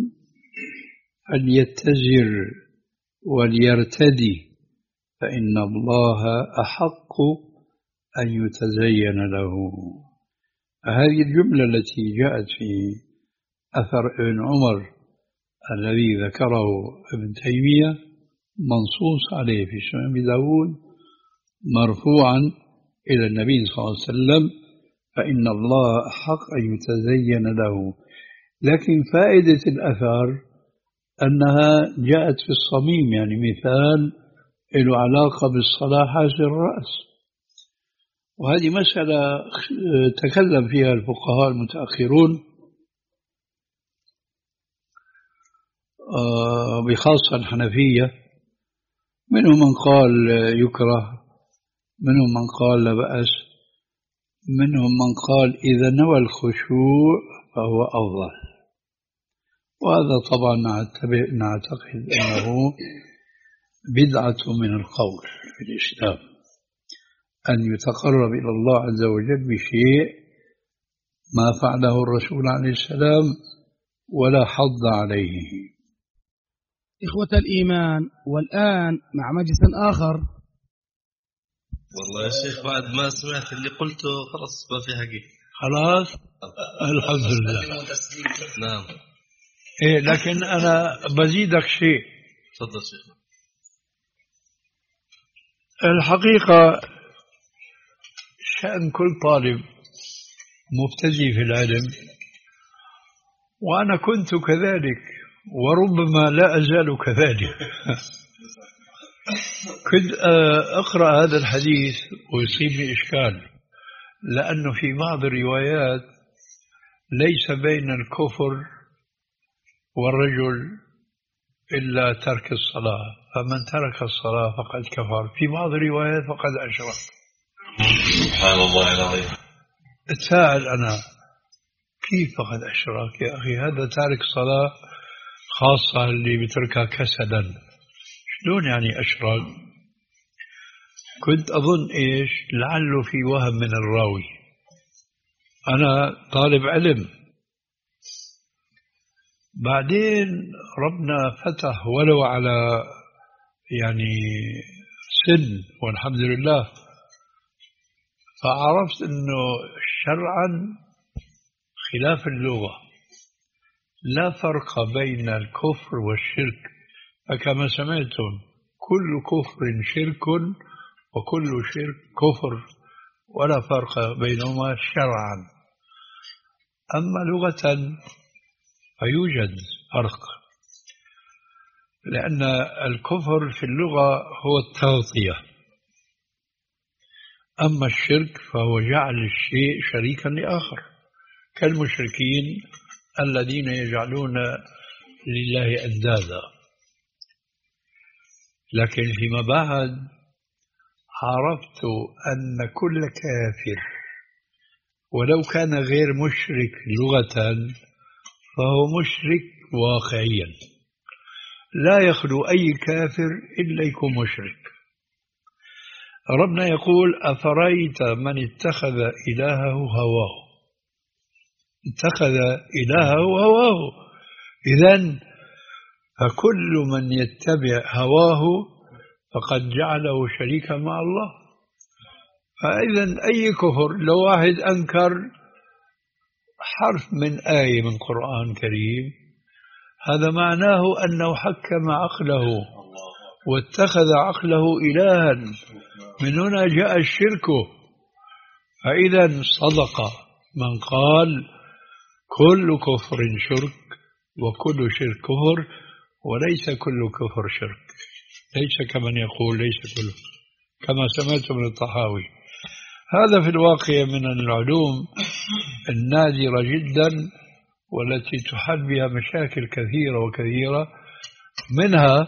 فليتزر وليرتدي فإن الله أحق أن يتزين له. هذه الجملة التي جاءت في أثر ابن عمر الذي ذكره ابن تيمية منصوص عليه في سنن داود مرفوعا إلى النبي صلى الله عليه وسلم: فإن الله أحق أن يتزين له. لكن فائدة الأثر أنها جاءت في الصميم، يعني مثال له علاقة بالصلاة حاسر الرأس، وهذه مسألة تكلم فيها الفقهاء المتأخرون بخاصة الحنفية، منهم من قال يكره، منهم من قال لا بأس، منهم من قال إذا نوى الخشوع فهو أفضل. وهذا طبعا نعتقد أنه بدعة من القول في الإسلام، أن يتقرب إلى الله عز وجل بشيء ما فعله الرسول عليه السلام ولا حض عليه. إخوة الإيمان، والآن مع مجلس آخر. والله يا شيخ بعد ما سمعت اللي قلته خلاص ما في حقيقة. خلاص الحمد لله. نعم. إيه لكن أنا بزيدك شيء. تفضل شيخ. الحقيقة شأن كل طالب مبتدئ في العلم، وأنا كنت كذلك وربما لا أزال كذلك، كنت أقرأ هذا الحديث ويصيبني إشكال، لأنه في بعض الروايات ليس بين الكفر والرجل إلا ترك الصلاة، فمن ترك الصلاة فقد كفر، في بعض الروايات فقد أشرك. سبحان الله العظيم. أتساءل أنا كيف فقد أشرك يا أخي؟ هذا تارك صلاة خاصة اللي بتركها كسلا، شلون يعني أشرك؟ كنت أظن إيش لعله في وهم من الراوي، أنا طالب علم. بعدين ربنا فتح ولو على يعني سن والحمد لله، فعرفت أنه شرعا خلاف اللغة لا فرق بين الكفر والشرك، فكما سمعتم كل كفر شرك وكل شرك كفر، ولا فرق بينهما شرعا. أما لغة فيوجد فرق، لأن الكفر في اللغة هو التغطية، أما الشرك فهو جعل الشيء شريكا لآخر، كالمشركين الذين يجعلون لله أندادا. لكن فيما بعد عرفت أن كل كافر ولو كان غير مشرك لغة فهو مشرك واقعيا، لا يخلو أي كافر إلا يكون مشرك. ربنا يقول أفرأيت من اتخذ إلهه هواه، اتخذ إلهه هواه، إذن فكل من يتبع هواه فقد جعله شريكا مع الله. فإذن أي كفر، لو واحد أنكر حرف من آية من قرآن كريم، هذا معناه أنه حكم عقله واتخذ عقله إلها، من هنا جاء الشرك. فإذا صدق من قال كل كفر شرك وكل شرك كفر، وليس كل كفر شرك، ليس كمن يقول ليس كله، كما سمعت من الطحاوي. هذا في الواقع من العلوم النادرة جدا والتي تحل بها مشاكل كثيرة وكثيرة، منها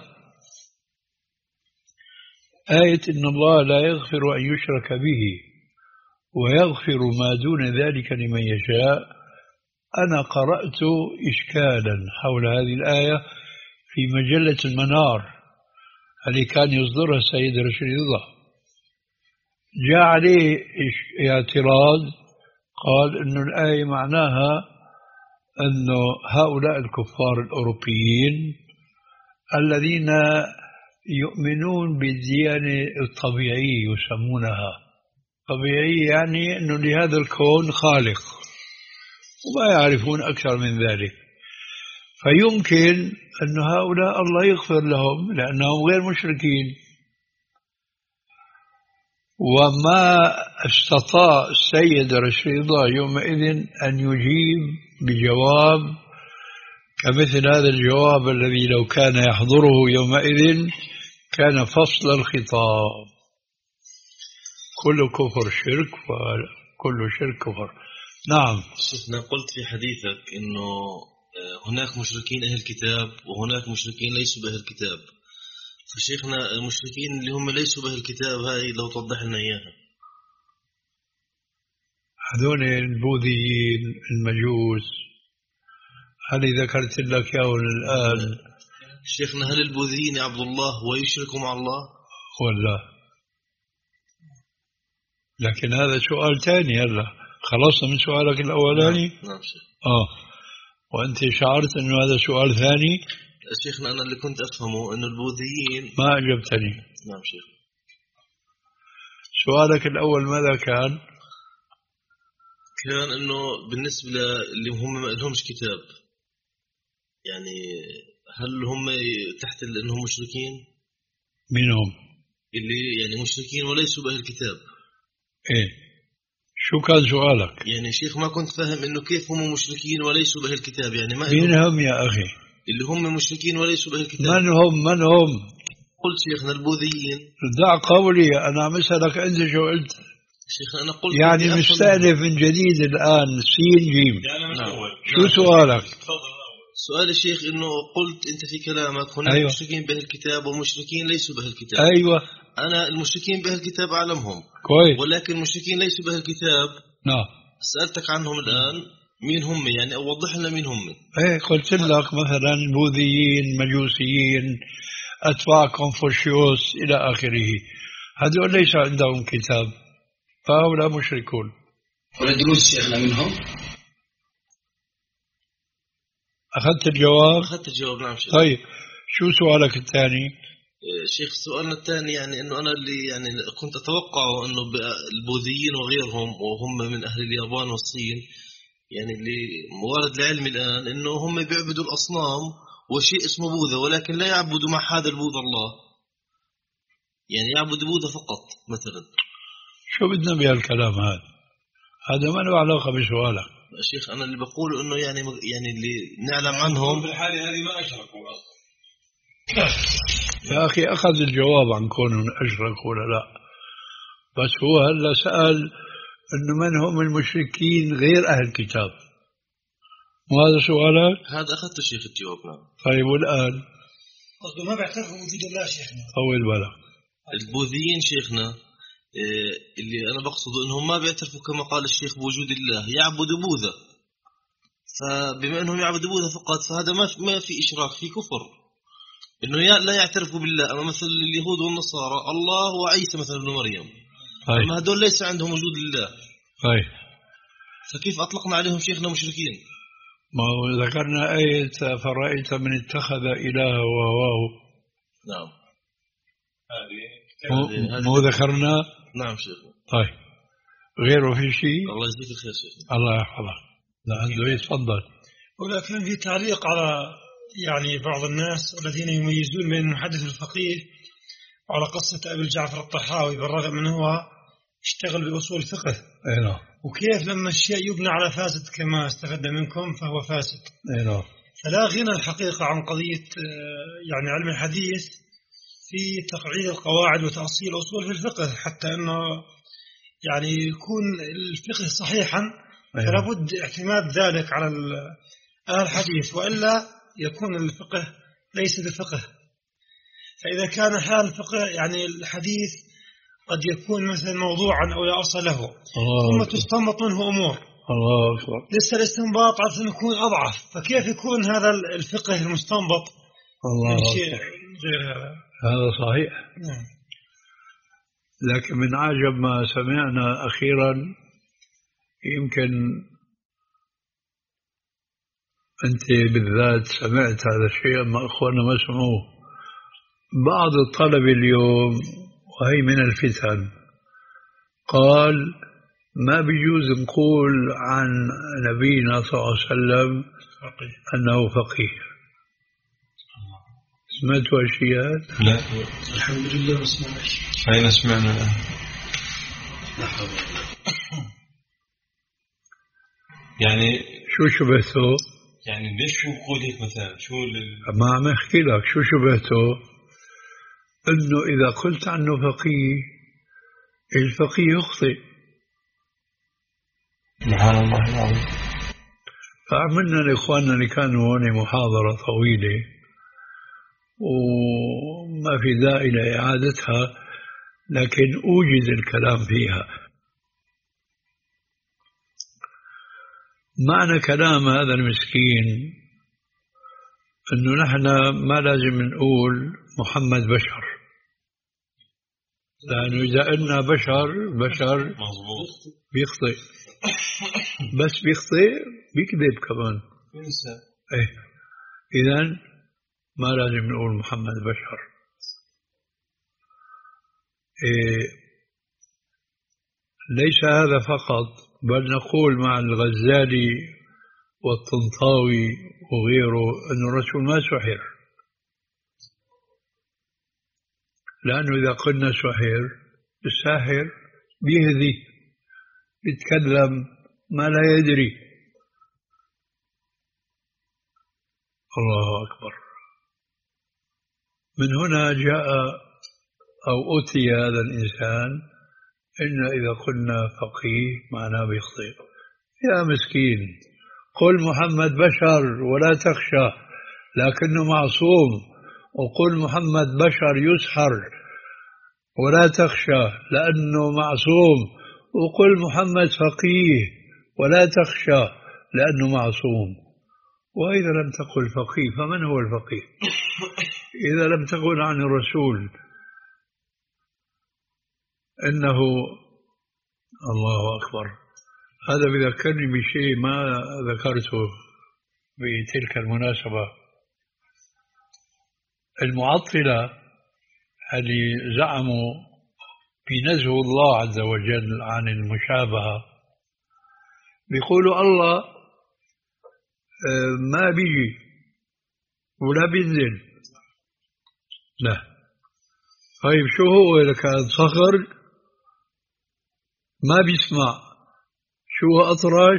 آية إن الله لا يغفر أن يشرك به ويغفر ما دون ذلك لمن يشاء. أنا قرأت إشكالا حول هذه الآية في مجلة المنار التي كان يصدرها السيد رشيد رضا، جاء عليه اعتراض، قال إنه الآية معناها أنه هؤلاء الكفار الأوروبيين الذين يؤمنون بالديانة الطبيعية يسمونها طبيعية، يعني أنه لهذا الكون خالق وما يعرفون أكثر من ذلك، فيمكن أن هؤلاء الله يغفر لهم لأنهم غير مشركين. وما استطاع السيد رشيد يومئذ أن يجيب بجواب كمثل هذا الجواب الذي لو كان يحضره يومئذ كان فصل الخطاب: كل كفر شرك وكل شرك كفر. نعم شيخنا، قلت في حديثك إنه هناك مشركين أهل الكتاب وهناك مشركين ليسوا بأهل الكتاب، فشيخنا المشركين اللي هم ليسوا بأهل الكتاب هاي لو توضح لنا إياها. هذول البوذيين المجوس، هل ذكرت لك ياهم الآن؟ شيخنا هل البوذيين عبد الله ويشركوا مع الله؟ ولا لكن هذا سؤال ثاني. هلا خلصنا من سؤالك الأولاني. نعم, نعم شيخ. آه وأنت شعرت أنه هذا سؤال ثاني؟ شيخنا أنا اللي كنت أفهمه أنه البوذيين. ما أجبتني. نعم شيخ. سؤالك الأول ماذا كان؟ كان أنه بالنسبة اللي هم ما لهمش كتاب، يعني هل هم تحت أنهم مشركين؟ منهم اللي يعني مشركين وليسوا بأهل الكتاب. إيه شو كان سؤالك؟ يعني شيخ ما كنت فاهم إنه كيف هم مشركين وليسوا بأهل الكتاب، يعني ما مين هم يا أخي؟ اللي هم مشركين وليسوا بأهل الكتاب. من هم من هم؟ قلت شيخنا البوذيين. دع قولي، أنا عم أسألك أنت شو قلت. شيخ أنا قلت يعني مستأنف من جديد الآن سين جيم. نعم. شو سؤالك؟ سؤال الشيخ إنه قلت أنت في كلامك هناك أيوة. مشركين بأهل الكتاب ومشركين ليسوا بأهل الكتاب. أيوة. أنا المشركين بأهل الكتاب أعلمهم كويس، ولكن المشركين ليسوا بأهل الكتاب نعم. سألتك عنهم الآن مين هم، يعني أوضح لنا مين هم. إيه قلت لك مثلا بوذيين، مجوسيين، أتباع كونفوشيوس إلى آخره، هذول ليس عندهم كتاب فهؤلاء مشركون. والدروز شيخنا منهم؟ أخذت الجواب؟ أخذت الجواب نعم شيخ. طيب شو سؤالك الثاني؟ شيخ سؤالنا الثاني يعني إنه أنا اللي يعني كنت أتوقع إنه البوذيين وغيرهم وهم من أهل اليابان والصين، يعني اللي موارد العلم الآن إنه هم بيعبدوا الأصنام وشيء اسمه بوذا، ولكن لا يعبدوا مع هذا البوذا الله، يعني يعبدوا بوذا فقط مثلا. شو بدنا بهالكلام هذا؟ هذا ما له علاقة بسؤالك. شيخ أنا اللي بقوله إنه يعني يعني اللي نعلم عنهم في الحالة هذه ما أشركوا أصلا. يا أخي أخذ الجواب عن كونهم أشركوا ولا لا، بس هو هلا سأل إنه من هم المشركين غير أهل الكتاب، وهذا سؤالك؟ هذا أخذت الشيخ الجواب نعم. طيب والآن؟ قصده ما بيعترفوا بوجود الله شيخنا. طول بالك. البوذيين شيخنا اللي أنا بقصده إنهم ما بيعترفوا كما قال الشيخ بوجود الله، يعبدوا بوذا، فبما إنهم يعبدوا بوذا فقط فهذا ما ما في إشراك، في كفر، إنه لا يعترفوا بالله. أما مثل اليهود والنصارى الله وعيسى مثل ابن مريم، طيب. أما هذول ليس عندهم وجود الله، طيب فكيف أطلقنا عليهم شيخنا مشركين؟ ما ذكرنا آية فرأيت من اتخذ إله وهواه. نعم هذه مو ذكرنا؟ نعم شيخنا. طيب غيره في شيء؟ الله يجزيك الخير شيخنا. الله يحفظك. لا عنده يتفضل. ولكن في تعليق على يعني بعض الناس الذين يميزون بين المحدث والفقيه وعلى قصة أبي الجعفر الطحاوي، بالرغم من هو اشتغل بأصول فقه. اي نعم. وكيف لما الشيء يبنى على فاسد كما استفدنا منكم فهو فاسد. اي نعم. فلا غنى الحقيقة عن قضية يعني علم الحديث في تقعيد القواعد وتأصيل أصول في الفقه، حتى أنه يعني يكون الفقه صحيحا فلا بد اعتماد ذلك على أهل الحديث، وإلا يكون الفقه ليس بفقه. فإذا كان حال الفقه يعني الحديث قد يكون مثلا موضوعا أو لا أصل له، ثم تستنبط منه أمور الله أكبر، لسه الاستنباط عشان يكون أضعف، فكيف يكون هذا الفقه المستنبط الله شيء غير هذا؟ هذا صحيح. نعم. لكن من عجب ما سمعنا أخيرا، يمكن أنت بالذات سمعت هذا الشيء أما أخواننا ما سمعوه. بعض الطلبة اليوم وهي من الفتن قال ما بيجوز نقول عن نبينا صلى الله عليه وسلم أنه فقيه. سمعتوا أشياء؟ لا الحمد لله ما سمعناش. أين سمعنا الآن؟ يعني شو شبهته؟ يعني ليش شو قولك مثلا شو لل... ما عم أحكي لك شو شبهته، إنه إذا قلت عنه فقيه الفقيه يخطئ. سبحان الله العظيم. فعملنا لإخواننا اللي كانوا هون محاضرة طويلة وما في داعي لإعادتها، لكن أوجد الكلام فيها. معنى كلام هذا المسكين أنه نحن ما لازم نقول محمد بشر، لأنه إذا قلنا بشر بشر بيخطئ، بس بيخطئ بيكذب كمان. إيه إذن ما لازم نقول محمد بشر. إيه ليس هذا فقط، بل نقول مع الغزالي والطنطاوي وغيره أن الرسول ما سحر، لأنه إذا قلنا سحر الساحر بيهذي يتكلم ما لا يدري. الله أكبر. من هنا جاء أو أتي هذا الإنسان إن إذا قلنا فقيه معناه بيخطئ. يا مسكين، قل محمد بشر ولا تخشى لكنه معصوم، وقل محمد بشر يسحر ولا تخشى لأنه معصوم، وقل محمد فقيه ولا تخشى لأنه معصوم. وإذا لم تقل فقيه فمن هو الفقيه؟ إذا لم تقل عن الرسول إنه الله أكبر. هذا بذكرني بشيء ما ذكرته بتلك المناسبة. المعطلة اللي زعموا بنزه الله عز وجل عن المشابهة بيقولوا الله ما بيجي ولا بينزل. لا، طيب شو هو؟ إذا كان صخر ما بيسمع، شو هو أطرش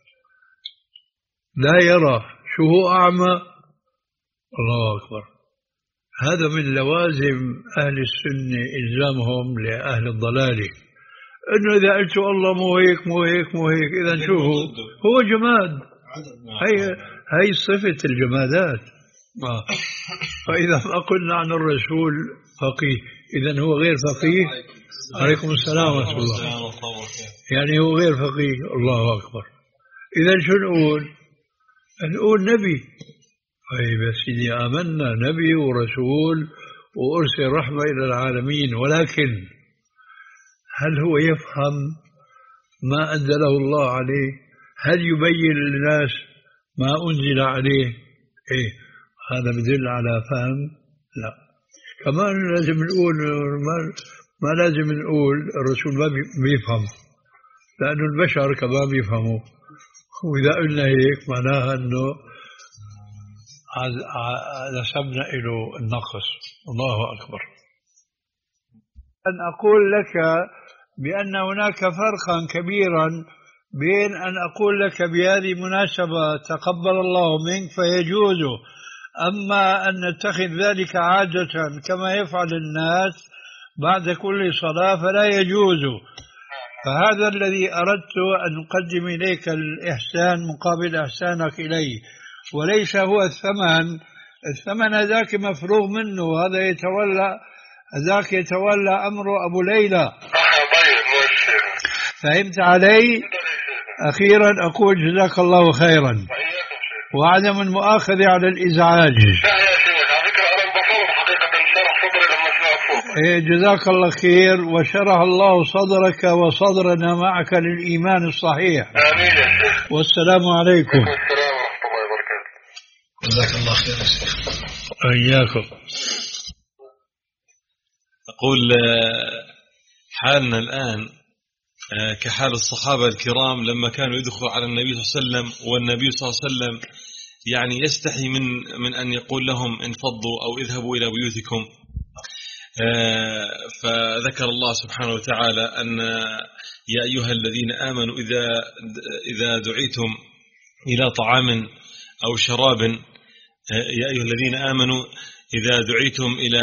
لا يرى، شو هو أعمى؟ الله أكبر. هذا من لوازم أهل السنة إلزامهم لأهل الضلال، إنه إذا قلت الله مو هيك مو هيك مو هيك إذا شو هو؟ هو جماد. هي هي صفة الجمادات. آه. فإذا ما قلنا عن الرسول فقيه إذا هو غير فقيه. عليكم السلام ورحمة الله. يعني هو غير فقيه. الله أكبر. إذا شو نقول؟ نقول نبي. طيب يا سيدي آمنا نبي ورسول وأرسل رحمة إلى العالمين، ولكن هل هو يفهم ما أنزله الله عليه؟ هل يبين للناس ما أنزل عليه؟ إيه، هذا بدل على فهم؟ لا. كمان لازم نقول ما, ما لازم نقول الرسول ما بيفهم، لأنه البشر كمان بيفهموا، وإذا قلنا هيك معناها أنه نسبنا إلى النقص. الله أكبر. أن أقول لك بأن هناك فرقا كبيرا بين أن أقول لك بهذه المناسبة تقبل الله منك فيجوز، أما أن نتخذ ذلك عادة كما يفعل الناس بعد كل صلاة فلا يجوز. فهذا الذي أردت أن أقدم إليك الإحسان مقابل إحسانك إلي، وليس هو الثمن. الثمن هذاك مفروغ منه، هذا يتولى هذاك يتولى أمر أبو ليلى. فهمت علي؟ أخيرا أقول جزاك الله خيرا وعدم المؤاخذة على الإزعاج. إيه جزاك الله خير، وشرح الله صدرك وصدرنا معك للإيمان الصحيح. والسلام عليكم. جزاك الله خير. إياكم. أقول حالنا الآن كحال الصحابة الكرام لما كانوا يدخلوا على النبي صلى الله عليه وسلم، والنبي صلى الله عليه وسلم يعني يستحي من من أن يقول لهم انفضوا أو اذهبوا إلى بيوتكم. فذكر الله سبحانه وتعالى أن يا أيها الذين آمنوا إذا إذا دعيتم إلى طعام أو شراب، يا أيها الذين آمنوا إذا دعيتم إلى،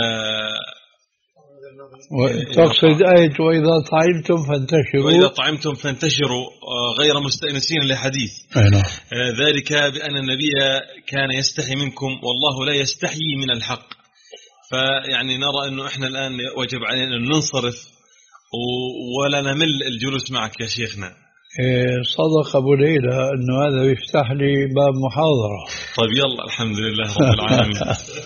تقصد آية وإذا طعمتم فانتشروا، وإذا طعمتم فانتشروا غير مستأنسين لحديث. ذلك بأن النبي كان يستحي منكم والله لا يستحيي من الحق. فيعني نرى أنه إحنا الآن وجب علينا أن ننصرف ولا نمل الجلوس معك يا شيخنا. صدق أبو ليلى أنه هذا يفتح لي باب محاضرة. طيب يلا الحمد لله رب العالمين.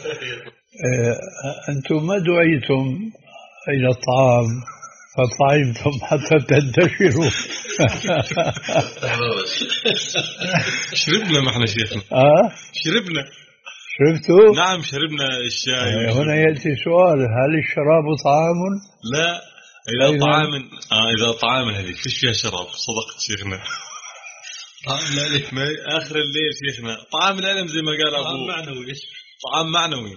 أنتم ما دعيتم إلى الطعام فطعمتم حتى تنتشروا. شربنا ما احنا شيخنا. آه شربنا. شربتوا؟ نعم شربنا الشاي. هنا يأتي سؤال، هل الشراب طعام؟ لا، إذا طعام آه إذا طعام هذه فيش فيها شراب. صدقت شيخنا. طعام العلم آخر الليل شيخنا، طعام العلم زي ما قال أبو. طعام معنوي. طعام معنوي.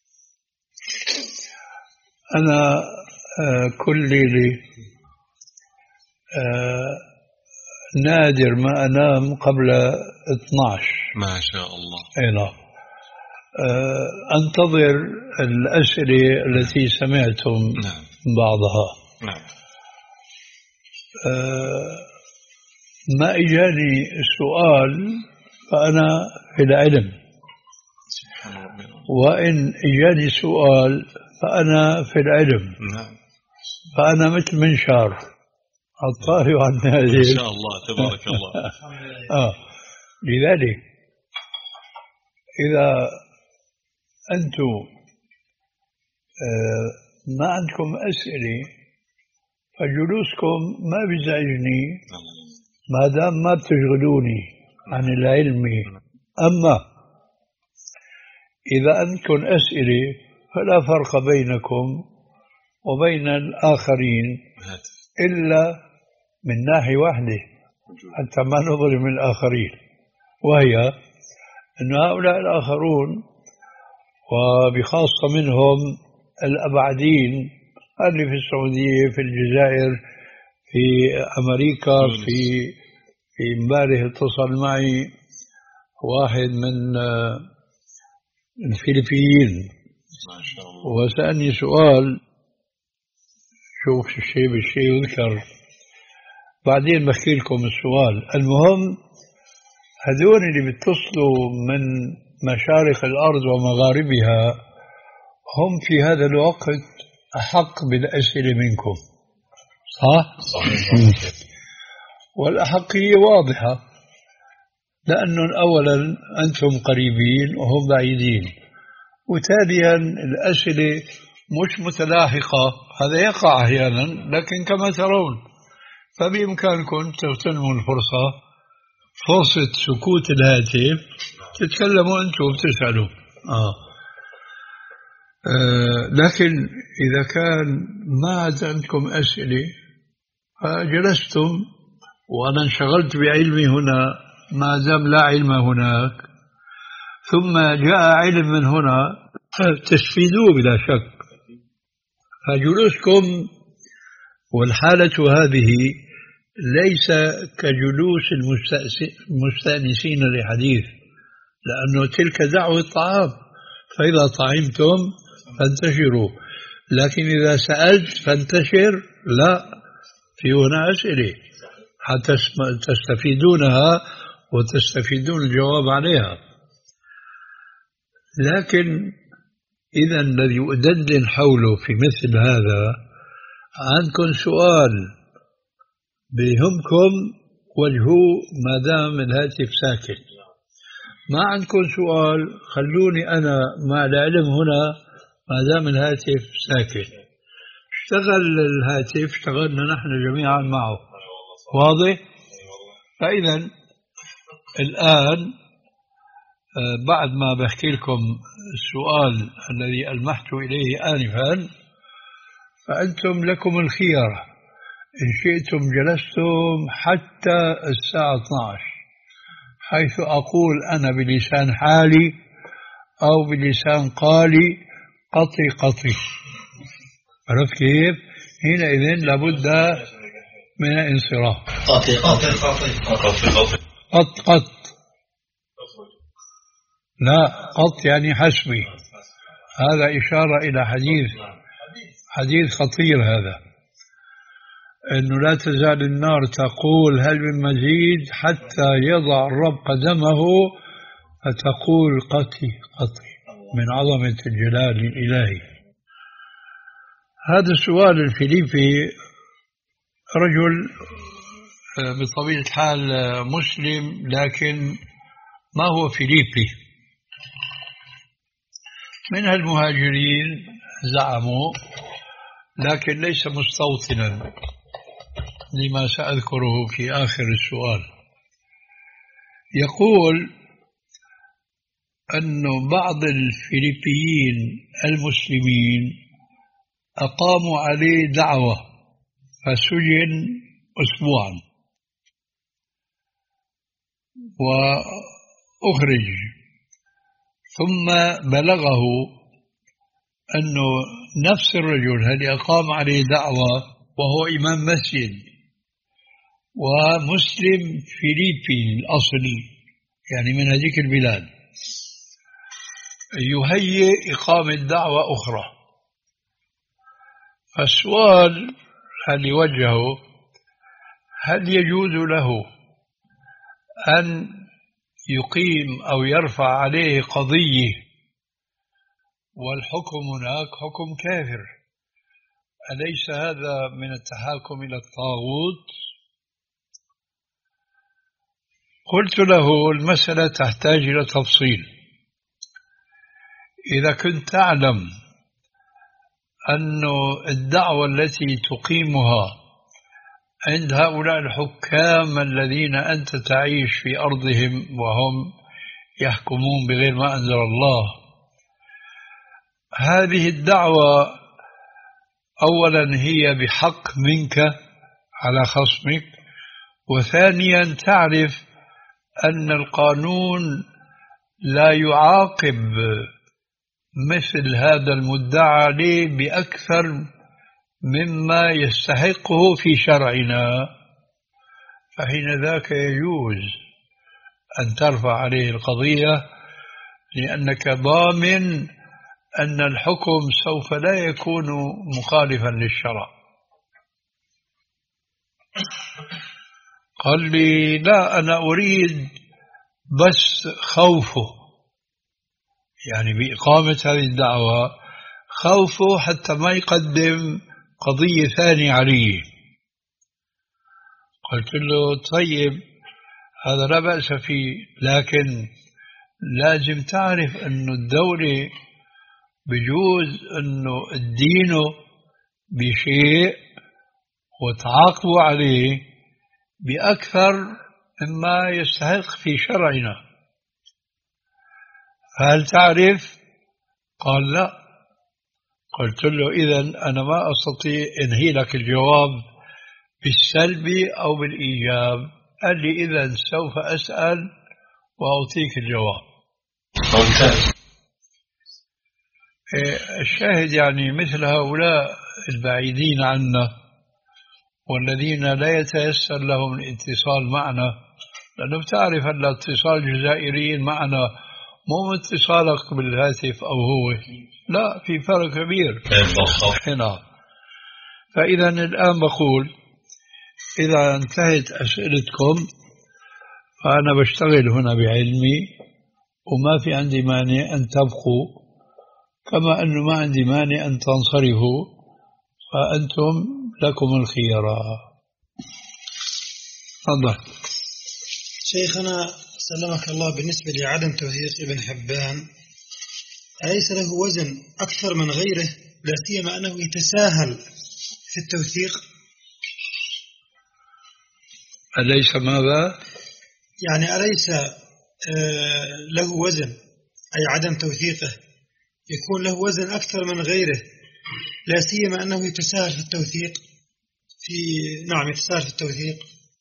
أنا آه كل ليلي آه نادر ما أنام قبل اثني عشر. ما شاء الله. أي نعم. آه أنتظر الأسئلة التي سمعتم نعم. بعضها. نعم. آه ما إجاني سؤال فأنا في العلم، وإن إجاني سؤال فأنا في العلم، فأنا مثل منشار الطاري والنازل إن شاء الله تبارك الله. آه. لذلك إذا أنتم آه ما عندكم أسئلة فجلوسكم ما بيزعجني ما دام ما بتشغلوني عن العلم. أما إذا عندكم أسئلة فلا فرق بينكم وبين الآخرين إلا من ناحية واحدة حتى ما نظلم الآخرين، وهي أن هؤلاء الآخرون وبخاصة منهم الأبعدين اللي في السعودية، في الجزائر، في أمريكا، في في امبارح اتصل معي واحد من الفلبين وسألني سؤال، شوف الشيء بالشيء يذكر، بعدين بحكي لكم السؤال. المهم هذول اللي بيتصلوا من مشارق الأرض ومغاربها هم في هذا الوقت أحق بالأسئلة منكم، صح؟ صحيح. والأحقية واضحة، لأنه أولا أنتم قريبين وهم بعيدين، وثانيا الأسئلة مش متلاحقة، هذا يقع أحيانا، لكن كما ترون فبإمكانكم تغتنموا الفرصة، فرصة سكوت الهاتف تتكلموا أنتم وبتسألوا. آه. آه لكن إذا كان ما عاد عندكم أسئلة فجلستم وأنا انشغلت بعلمي هنا ما دام لا علم هناك، ثم جاء علم من هنا تستفيدوه بلا شك. فجلوسكم والحالة هذه ليس كجلوس المستأنسين لحديث، لأنه تلك دعوة طعام، فإذا طعمتم فانتشروا، لكن إذا سألت فانتشر لا، في هنا أسئلة حتى تستفيدونها وتستفيدون الجواب عليها. لكن إذا الذي أدندن حوله في مثل هذا، عندكم سؤال بهمكم وجهوه ما دام الهاتف ساكت، ما عندكم سؤال خلوني أنا مع العلم هنا ما دام الهاتف ساكت. اشتغل الهاتف اشتغلنا نحن جميعا معه، واضح؟ فإذا الآن بعد ما بحكي لكم السؤال الذي ألمحت إليه آنفا، فأنتم لكم الخيار، إن شئتم جلستم حتى الساعة اثنتي عشرة، حيث أقول أنا بلسان حالي أو بلسان قالي قطي قطي. عرفت كيف؟ حينئذ لابد من انصراف. قطي قطي قطي قط قط لا، قط يعني حسبي، هذا إشارة إلى حديث حديث خطير هذا، أنه لا تزال النار تقول هل من مزيد حتى يضع الرب قدمه فتقول قطي قطي، من عظمة الجلال الإلهي. هذا السؤال الفيليبي رجل بطبيعة الحال مسلم، لكن ما هو فيليبي، من المهاجرين زعموا، لكن ليس مستوطنا لما سأذكره في آخر السؤال. يقول أن بعض الفلبيين المسلمين أقاموا عليه دعوة فسجن أسبوعا وأخرج، ثم بلغه أنه نفس الرجل الذي أقام عليه دعوة وهو إمام مسجد ومسلم فيليبي الأصل، يعني من هذيك البلاد، يهيئ إقامة دعوة أخرى. فالسؤال هل يوجهه، هل يجوز له أن يقيم أو يرفع عليه قضية والحكم هناك حكم كافر، أليس هذا من التحاكم إلى الطاغوت؟ قلت له المسألة تحتاج إلى تفصيل. إذا كنت تعلم أن الدعوة التي تقيمها عند هؤلاء الحكام الذين أنت تعيش في أرضهم وهم يحكمون بغير ما أنزل الله، هذه الدعوة أولا هي بحق منك على خصمك، وثانيا تعرف أن القانون لا يعاقب مثل هذا المدعى عليه بأكثر مما يستحقه في شرعنا، فحين ذاك يجوز أن ترفع عليه القضية، لأنك ضامن أن الحكم سوف لا يكون مخالفا للشرع. قال لي لا، أنا أريد بس خوفه، يعني بإقامة هذه الدعوة خوفه حتى ما يقدم قضية ثانية عليه. قلت له طيب هذا لا بأس فيه، لكن لازم تعرف أن الدولة بجوز أنه الدين بشيء وتعاقبوا عليه بأكثر مما يستحق في شرعنا، هل تعرف؟ قال لا. قلت له إذن أنا ما أستطيع أنهي لك الجواب بالسلبي أو بالإيجاب. قال لي إذن سوف أسأل وأعطيك الجواب. الشاهد يعني مثل هؤلاء البعيدين عنا والذين لا يتيسر لهم الاتصال معنا، لأنه بتعرف أن الاتصال الجزائريين معنا مو اتصالك بالهاتف أو هو، لا، في فرق كبير هنا. فإذا الآن بقول إذا انتهت أسئلتكم فأنا بشتغل هنا بعلمي وما في عندي مانع أن تبقوا، كما أنه ما عندي مانع أن تنصرفوا، فأنتم لكم الخيار. تفضل. شيخنا سلمك الله، بالنسبة لعدم توثيق ابن حبان أليس له وزن أكثر من غيره، لا سيما أنه يتساهل في التوثيق؟ أليس ماذا؟ يعني أليس له وزن، أي عدم توثيقه يكون له وزن أكثر من غيره، لا سيما أنه يتساهل في التوثيق في نعم يتساهل في التوثيق.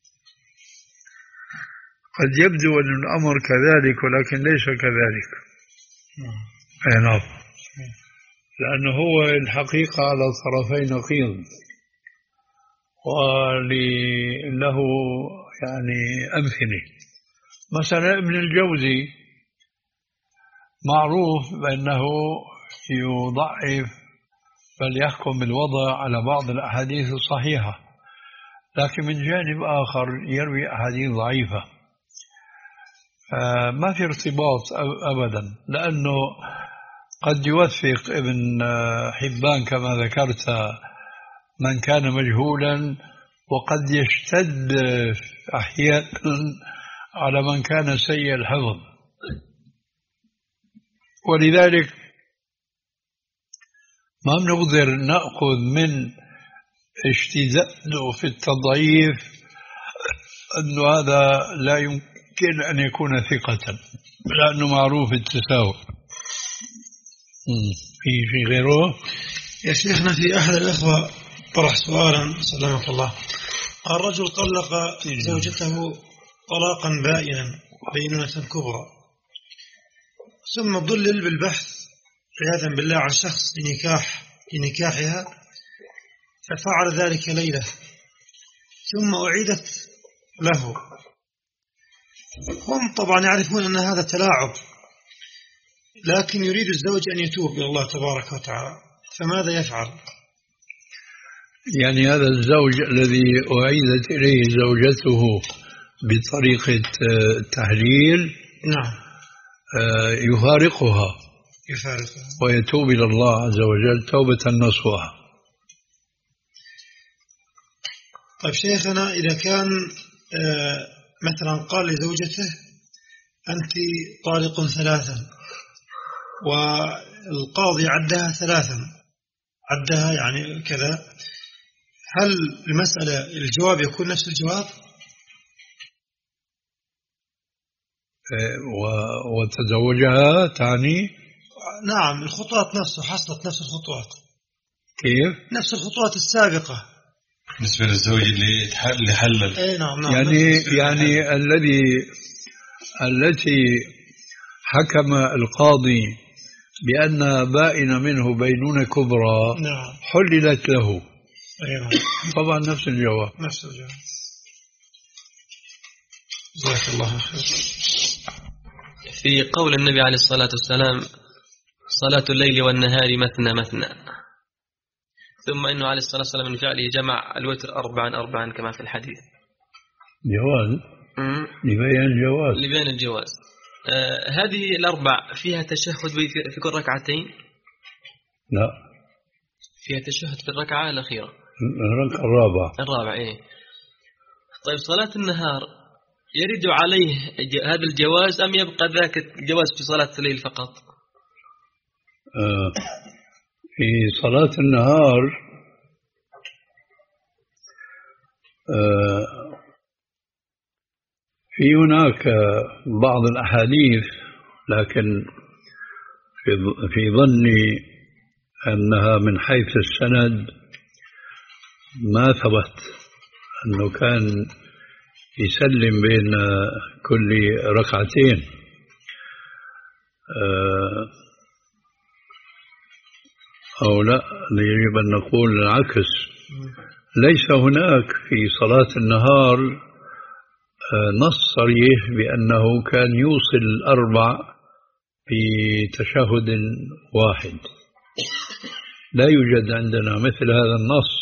قد يبدو أن الأمر كذلك ولكن ليس كذلك. أي نعم، لأنه هو الحقيقة على طرفي نقيض، وله يعني أمثلة. مثلا ابن الجوزي معروف بأنه يضعف بل يحكم بالوضع على بعض الأحاديث الصحيحة، لكن من جانب آخر يروي أحاديث ضعيفة، ما في ارتباط أبدا، لأنه قد يوثق ابن حبان كما ذكرت من كان مجهولا، وقد يشتد أحيانا على من كان سيء الحفظ. ولذلك ما بنقدر نأخذ من اشتداده في التضعيف أنه هذا لا يمكن أن يكون ثقة، لأنه معروف التساوي. في شيء غيره؟ يا شيخنا في أحد الأخوة طرح سؤالا سلامك الله، الرجل طلق زوجته طلاقا بائنا بينونة كبرى، ثم ضلل بالبحث عياذا بالله عن شخص لنكاح لنكاحها، ففعل ذلك ليلة ثم أعيدت له. هم طبعا يعرفون أن هذا تلاعب، لكن يريد الزوج أن يتوب إلى الله تبارك وتعالى، فماذا يفعل؟ يعني هذا الزوج الذي أعيدت إليه زوجته بطريقة تحليل نعم يفارقها يفارقها ويتوب إلى الله عز وجل توبة نصوحة. طيب شيخنا، إذا كان مثلا قال لزوجته أنت طالق ثلاثا والقاضي عدها ثلاثا، عدها يعني كذا، هل المسألة الجواب يكون نفس الجواب؟ وتزوجها تعني؟ نعم، الخطوات نفسه، حصلت نفس الخطوات. كيف؟ نفس الخطوات السابقة بالنسبة للزوج اللي اللي حلل. اي نعم نعم. يعني يعني الذي التي حكم القاضي بأن بائن منه بينونة كبرى نعم. حللت له. أيوة. طبعا نفس الجواب. نفس الجواب. جزاك الله خير. في قول النبي عليه الصلاة والسلام صلاة الليل والنهار مثنى مثنى، ثم إنه عليه الصلاة والسلام من فعله جمع الوتر أربعا أربعا كما في الحديث. جواز لبيان الجواز لبيان الجواز. آه هذه الأربع فيها تشهد في كل ركعتين؟ لا، فيها تشهد في الركعة الأخيرة، الركعة الرابعة. الرابعة إيه. طيب صلاة النهار يرد عليه هذا الجواز أم يبقى ذاك الجواز في صلاة الليل فقط؟ آه في صلاة النهار آه في هناك بعض الأحاديث، لكن في في ظني أنها من حيث السند ما ثبت أنه كان يسلم بين كل ركعتين. أو لا، يجب أن نقول العكس، ليس هناك في صلاة النهار نص صريح بأنه كان يوصل الأربع بتشهد واحد، لا يوجد عندنا مثل هذا النص.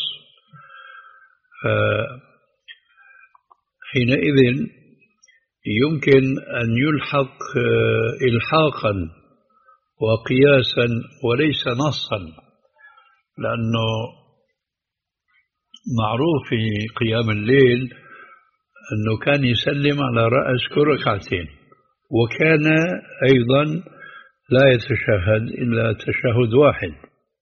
حينئذ يمكن أن يلحق إلحاقا وقياسا وليس نصا، لأنه معروف في قيام الليل أنه كان يسلم على رأس كل ركعتين، وكان أيضا لا يتشهد إلا تشهد واحد.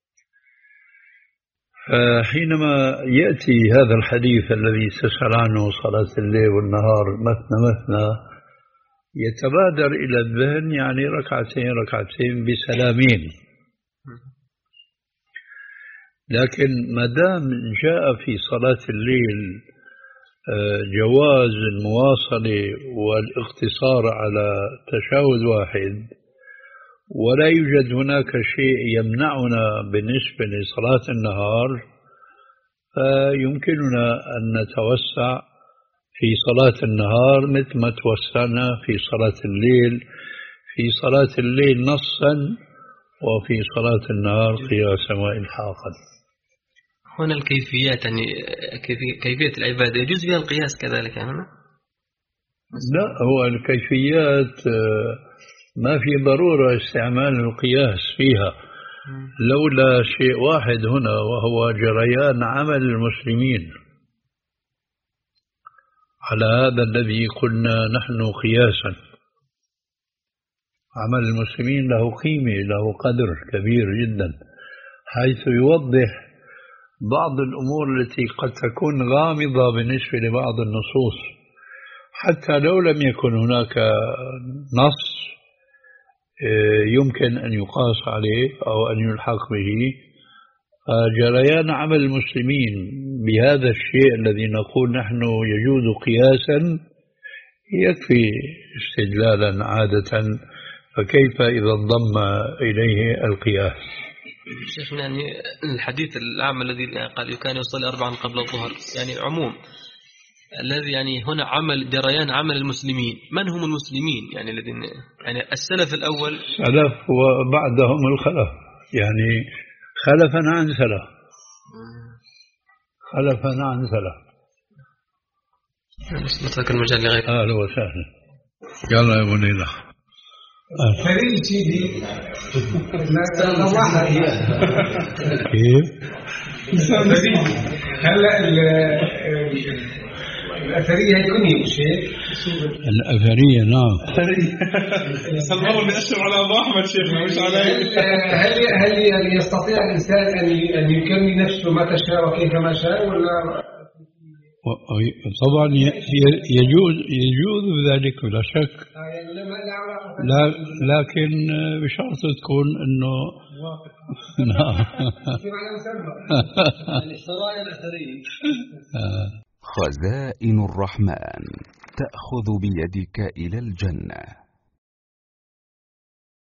فحينما يأتي هذا الحديث الذي تسأل عنه صلاة الليل والنهار مثنى مثنى، يتبادر إلى الذهن يعني ركعتين ركعتين بسلامين. لكن ما دام جاء في صلاة الليل جواز المواصلة والاقتصار على تشهد واحد، ولا يوجد هناك شيء يمنعنا بالنسبة لصلاة النهار، فيمكننا أن نتوسع في صلاة النهار مثل ما توسعنا في صلاة الليل، في صلاة الليل نصا وفي صلاة النهار قياسا وإلحاقا. هنا الكيفيات، يعني كيفية العبادة يجوز بها القياس كذلك هنا؟ لا، هو الكيفيات ما في ضرورة استعمال القياس فيها، لولا شيء واحد هنا وهو جريان عمل المسلمين على هذا الذي قلنا نحن قياسا. عمل المسلمين له قيمة، له قدر كبير جدا، حيث يوضح بعض الأمور التي قد تكون غامضة بالنسبة لبعض النصوص، حتى لو لم يكن هناك نص يمكن أن يقاس عليه أو أن يلحق به. جريان عمل المسلمين بهذا الشيء الذي نقول نحن يجوز قياسا يكفي استدلالا عادة، فكيف إذا انضم إليه القياس؟ شيخنا، يعني الحديث العام الذي قال كان يصلي أربعا قبل الظهر، يعني عموم الذي يعني هنا عمل جريان عمل المسلمين، من هم المسلمين يعني الذين يعني السلف الأول؟ سلف وبعدهم الخلف، يعني خلفا عن سلف، خلفا عن سلف. نترك المجال لغيره. أهلا وسهلا. يلا يا بني. فريق سيدي الله كيف؟ هلا الأثرية هيكون شيء الأثرية نعم. بس المرة اللي أشرف على أبو أحمد شيخنا مش علي. هل هل يستطيع الإنسان أن أن يكمل نفسه متى شاء وكيفما شاء ولا؟ طبعا يجوز يجوز ذلك بلا شك، لا لكن بشرط تكون انه نعم السرايا الأثرية. خزائن الرحمن تأخذ بيدك إلى الجنة.